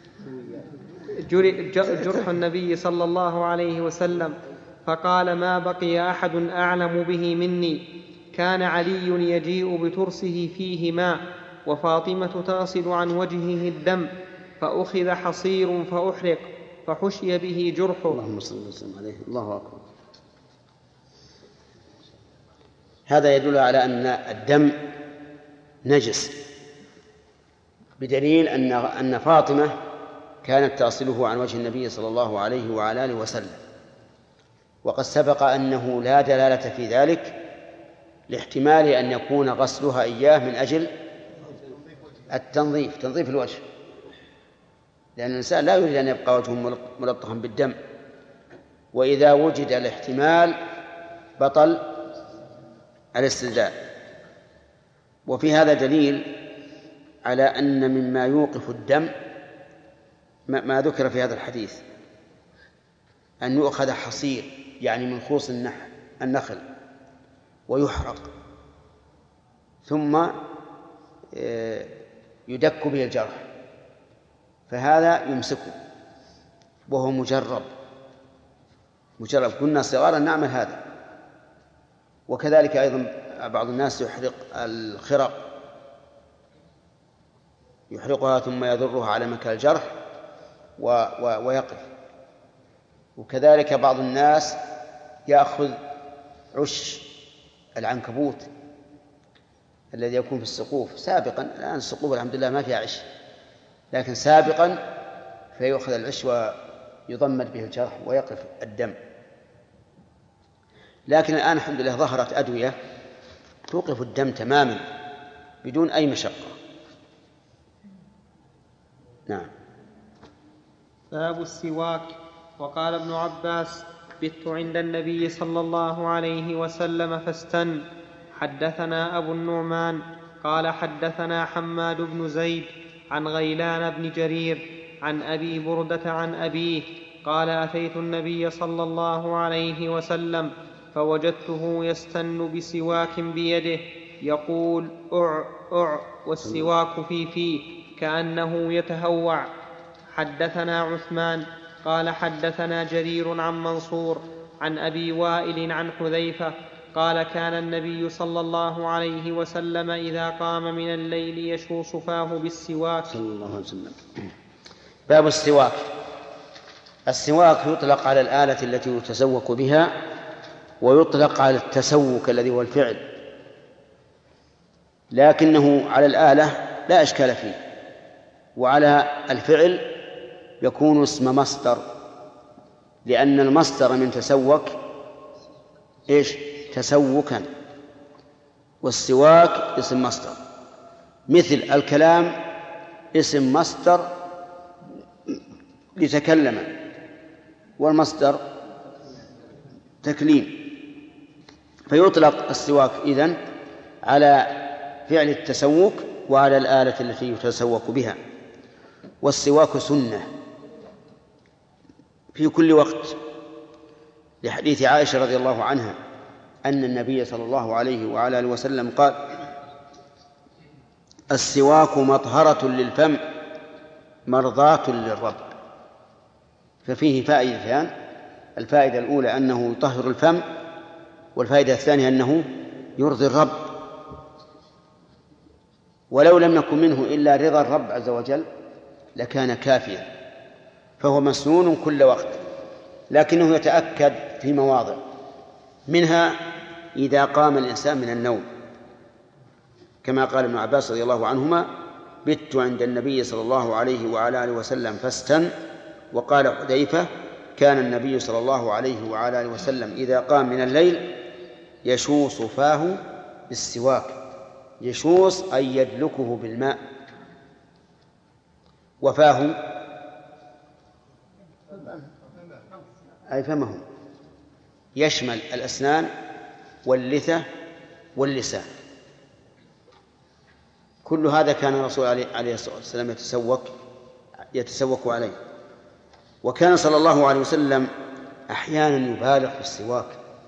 Speaker 6: جرح النبي صلى الله عليه وسلم، فقال: ما بقي أحد أعلم به مني. كان علي يجيء بترسه فيه ماء وفاطمة تغسل عن وجهه الدم، فأخذ حصير فأحرق فحشي به جرحه.
Speaker 2: اللهم صل وسلم عليه. الله أكبر. هذا يدل على أن الدم نجس، بدليل أن فاطمة كانت تغسله عن وجه النبي صلى الله عليه وعلى آله وسلم. وقد سبق أنه لا دلالة في ذلك لاحتمال أن يكون غسلها إياه من أجل تنظيف الوجه، لأن الإنسان لا يريد أن يبقى وجهه ملطخا بالدم، وإذا وجد الاحتمال بطل الاستدلال. وفي هذا دليل على أن مما يوقف الدم ما ذكر في هذا الحديث، أن يؤخذ حصير يعني من خوص النخل ويحرق ثم يدك به الجرح، فهذا يمسكه وهو مجرب. كنا صغارا نعمل هذا. وكذلك أيضا بعض الناس يحرق الخرق، يحرقها ثم يضرها على مكان الجرح ويقف. وكذلك بعض الناس يأخذ عش العنكبوت الذي يكون في السقوف سابقا، الآن السقوف الحمد لله ما فيها عش، لكن سابقا فيأخذ العش ويضمد به الجرح ويقف الدم. لكن الآن الحمد لله ظهرت أدوية توقف الدم تماما بدون أي مشقة. نعم.
Speaker 6: باب السواك. وقال ابن عباس: بت عند النبي صلى الله عليه وسلم فاستن. حدثنا أبو النعمان قال حدثنا حماد بن زيد عن غيلان بن جرير عن أبي بردة عن أبيه قال: أتيت النبي صلى الله عليه وسلم فوجدته يستن بسواك بيده يقول: أع أع، والسواك في فيه كأنه يتهوع. حدثنا عثمان قال حدثنا جرير عن منصور عن أبي وائل عن حذيفة قال: كان النبي صلى الله عليه وسلم إذا قام من الليل يشوص فاه بالسواك.
Speaker 2: صلى الله عليه وسلم. باب السواك. السواك يطلق على الآلة التي يتسوك بها، ويطلق على التسوك الذي هو الفعل، لكنه على الآلة لا إشكال فيه، وعلى الفعل يكون اسم مصدر، لأن المصدر من تسوك إيش؟ تسوكا، والسواك اسم مصدر. مثل الكلام اسم مصدر لتكلم، والمصدر تكليم، فيطلق السواك إذن على فعل التسوك وعلى الآلة التي يتسوك بها. والسواك سنة في كل وقت، لحديث عائشة رضي الله عنها أن النبي صلى الله عليه وعلى آله وسلم قال: السواك مطهرة للفم مرضاة للرب. ففيه فائدتان: الفائدة الأولى أنه يطهر الفم، والفائدة الثانية أنه يرضي الرب، ولو لم يكن منه إلا رضا الرب عز وجل لكان كافيا، فهو مسنون كل وقت، لكنه يتأكد في مواضع، منها إذا قام الإنسان من النوم، كما قال ابن عباس رضي الله عنهما: بت عند النبي صلى الله عليه وعلى آله وسلم فاستن. وقال حذيفة: كان النبي صلى الله عليه وعلى آله وسلم إذا قام من الليل يشوص فاه بالسواك. يشوص أي يدلكه بالماء، وفاه أي فمه، يشمل الأسنان واللثة واللسان. كل هذا كان الرسول عليه الصلاة والسلام يتسوك عليه. وكان صلى الله عليه وسلم أحيانا يبالغ في السواك،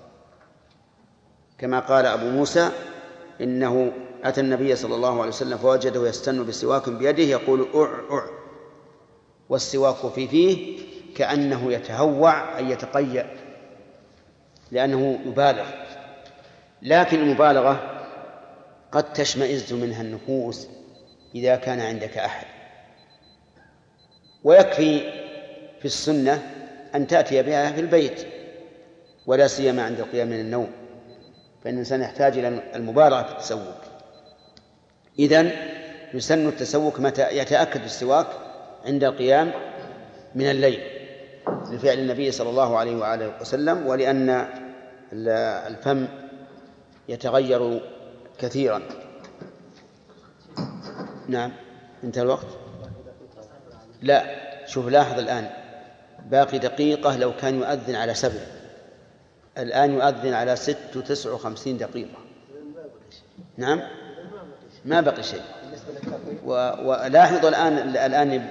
Speaker 2: كما قال أبو موسى: إنه أتى النبي صلى الله عليه وسلم فوجده يستن بسواك بيده يقول: أع أع، والسواك في فيه كأنه يتهوع أي يتقيأ، لأنه يبالغ. لكن المبالغة قد تشمئز منها النفوس إذا كان عندك أحد، ويكفي في السنة أن تأتي بها في البيت، ولا سيما عند القيام من النوم، فإن الإنسان يحتاج إلى المبالغة في التسوك. إذن يسن التسوك متى يتأكد السواك عند القيام من الليل، لفعل النبي صلى الله عليه وآله وسلم، ولأن الفم يتغير كثيرا. نعم، انتهى الوقت. لا، شوف لاحظ الآن باقي دقيقة، لو كان يؤذن على 7، الآن يؤذن على 6:59 دقيقة. نعم، ما بقي شيء. ولاحظوا الآن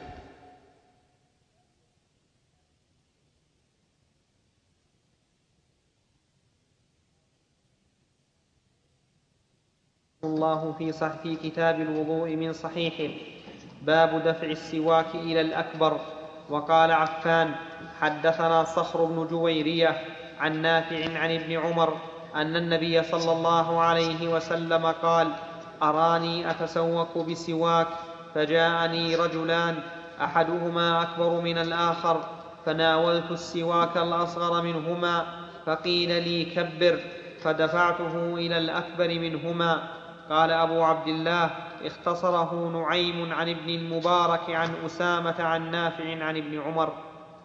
Speaker 6: الله في كتاب الوضوء من صحيحه باب دفع السواك إلى الأكبر. وقال عفان حدثنا صخر بن جويرية عن نافع عن ابن عمر أن النبي صلى الله عليه وسلم قال أراني أتسوك بسواك فجاءني رجلان أحدهما أكبر من الآخر فناولت السواك الأصغر منهما فقيل لي كبر فدفعته إلى الأكبر منهما. قال أبو عبد الله اختصره نعيم عن ابن المبارك عن أسامة عن نافع عن ابن عمر.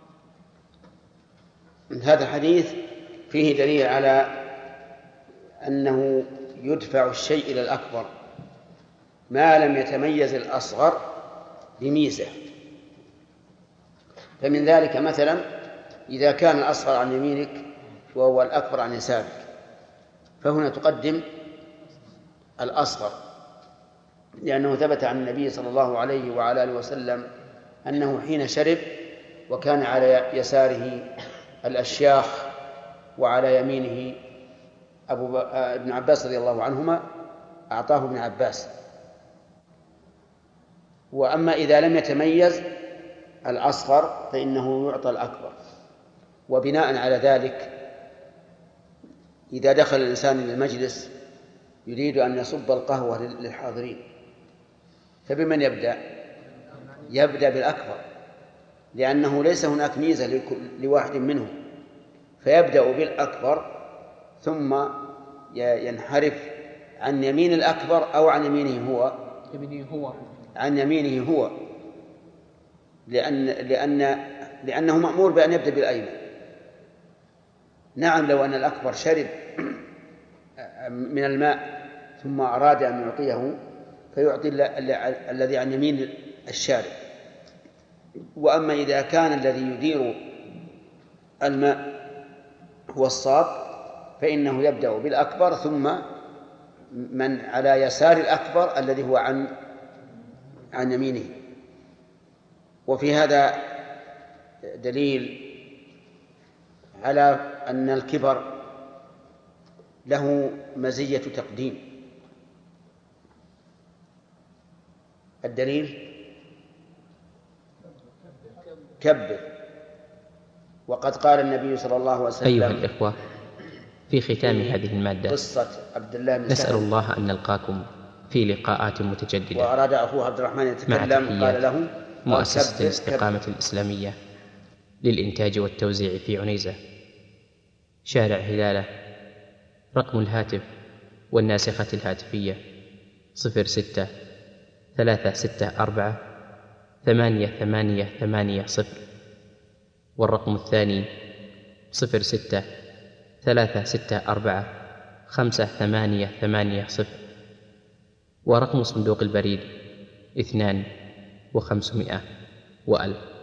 Speaker 2: هذا الحديث فيه دليل على أنه يدفع الشيء إلى الأكبر ما لم يتميز الأصغر بميزة. فمن ذلك مثلا إذا كان الأصغر عن يمينك وهو الأكبر عن يسارك فهنا تقدم الأصغر، لأنه ثبت عن النبي صلى الله عليه وعلى آله وسلم أنه حين شرب وكان على يساره الأشياخ وعلى يمينه ابن عباس رضي الله عنهما أعطاه ابن عباس. وأما إذا لم يتميز الأصغر فإنه يعطى الأكبر. وبناء على ذلك إذا دخل الإنسان إلى المجلس يريد أن يصب القهوة للحاضرين فبمن يبدأ؟ يبدأ بالأكبر، لأنه ليس هناك ميزة لواحد منهم، فيبدأ بالأكبر ثم ينحرف عن يمين الأكبر أو عن يمينه هو عن يمينه هو، لأنه مأمور بأن يبدأ بالأيمن. نعم، لو أن الأكبر شرب من الماء ثم أراد أن يعطيه فيعطي الذي عن يمين الشارب. وأما إذا كان الذي يدير الماء هو الصاب فإنه يبدأ بالأكبر ثم من على يسار الأكبر الذي هو عن يمينه. وفي هذا دليل على أن الكبر له مزية تقديم. الدليل كبر. وقد قال النبي صلى الله عليه وسلم
Speaker 1: أيها الإخوة، في ختام هذه المادة
Speaker 2: قصة عبد الله بن
Speaker 1: نسأل الله أن نلقاكم في لقاءات متجددة.
Speaker 2: وأراد أخوه عبد الرحمن يتكلم قال له
Speaker 1: مؤسسة الاستقامة الإسلامية للإنتاج والتوزيع في عنيزة، شارع هلالة. رقم الهاتف والناسخة الهاتفية 06-364-8880، والرقم الثاني 06-364-5880، ورقم صندوق البريد 2 و500 و1000.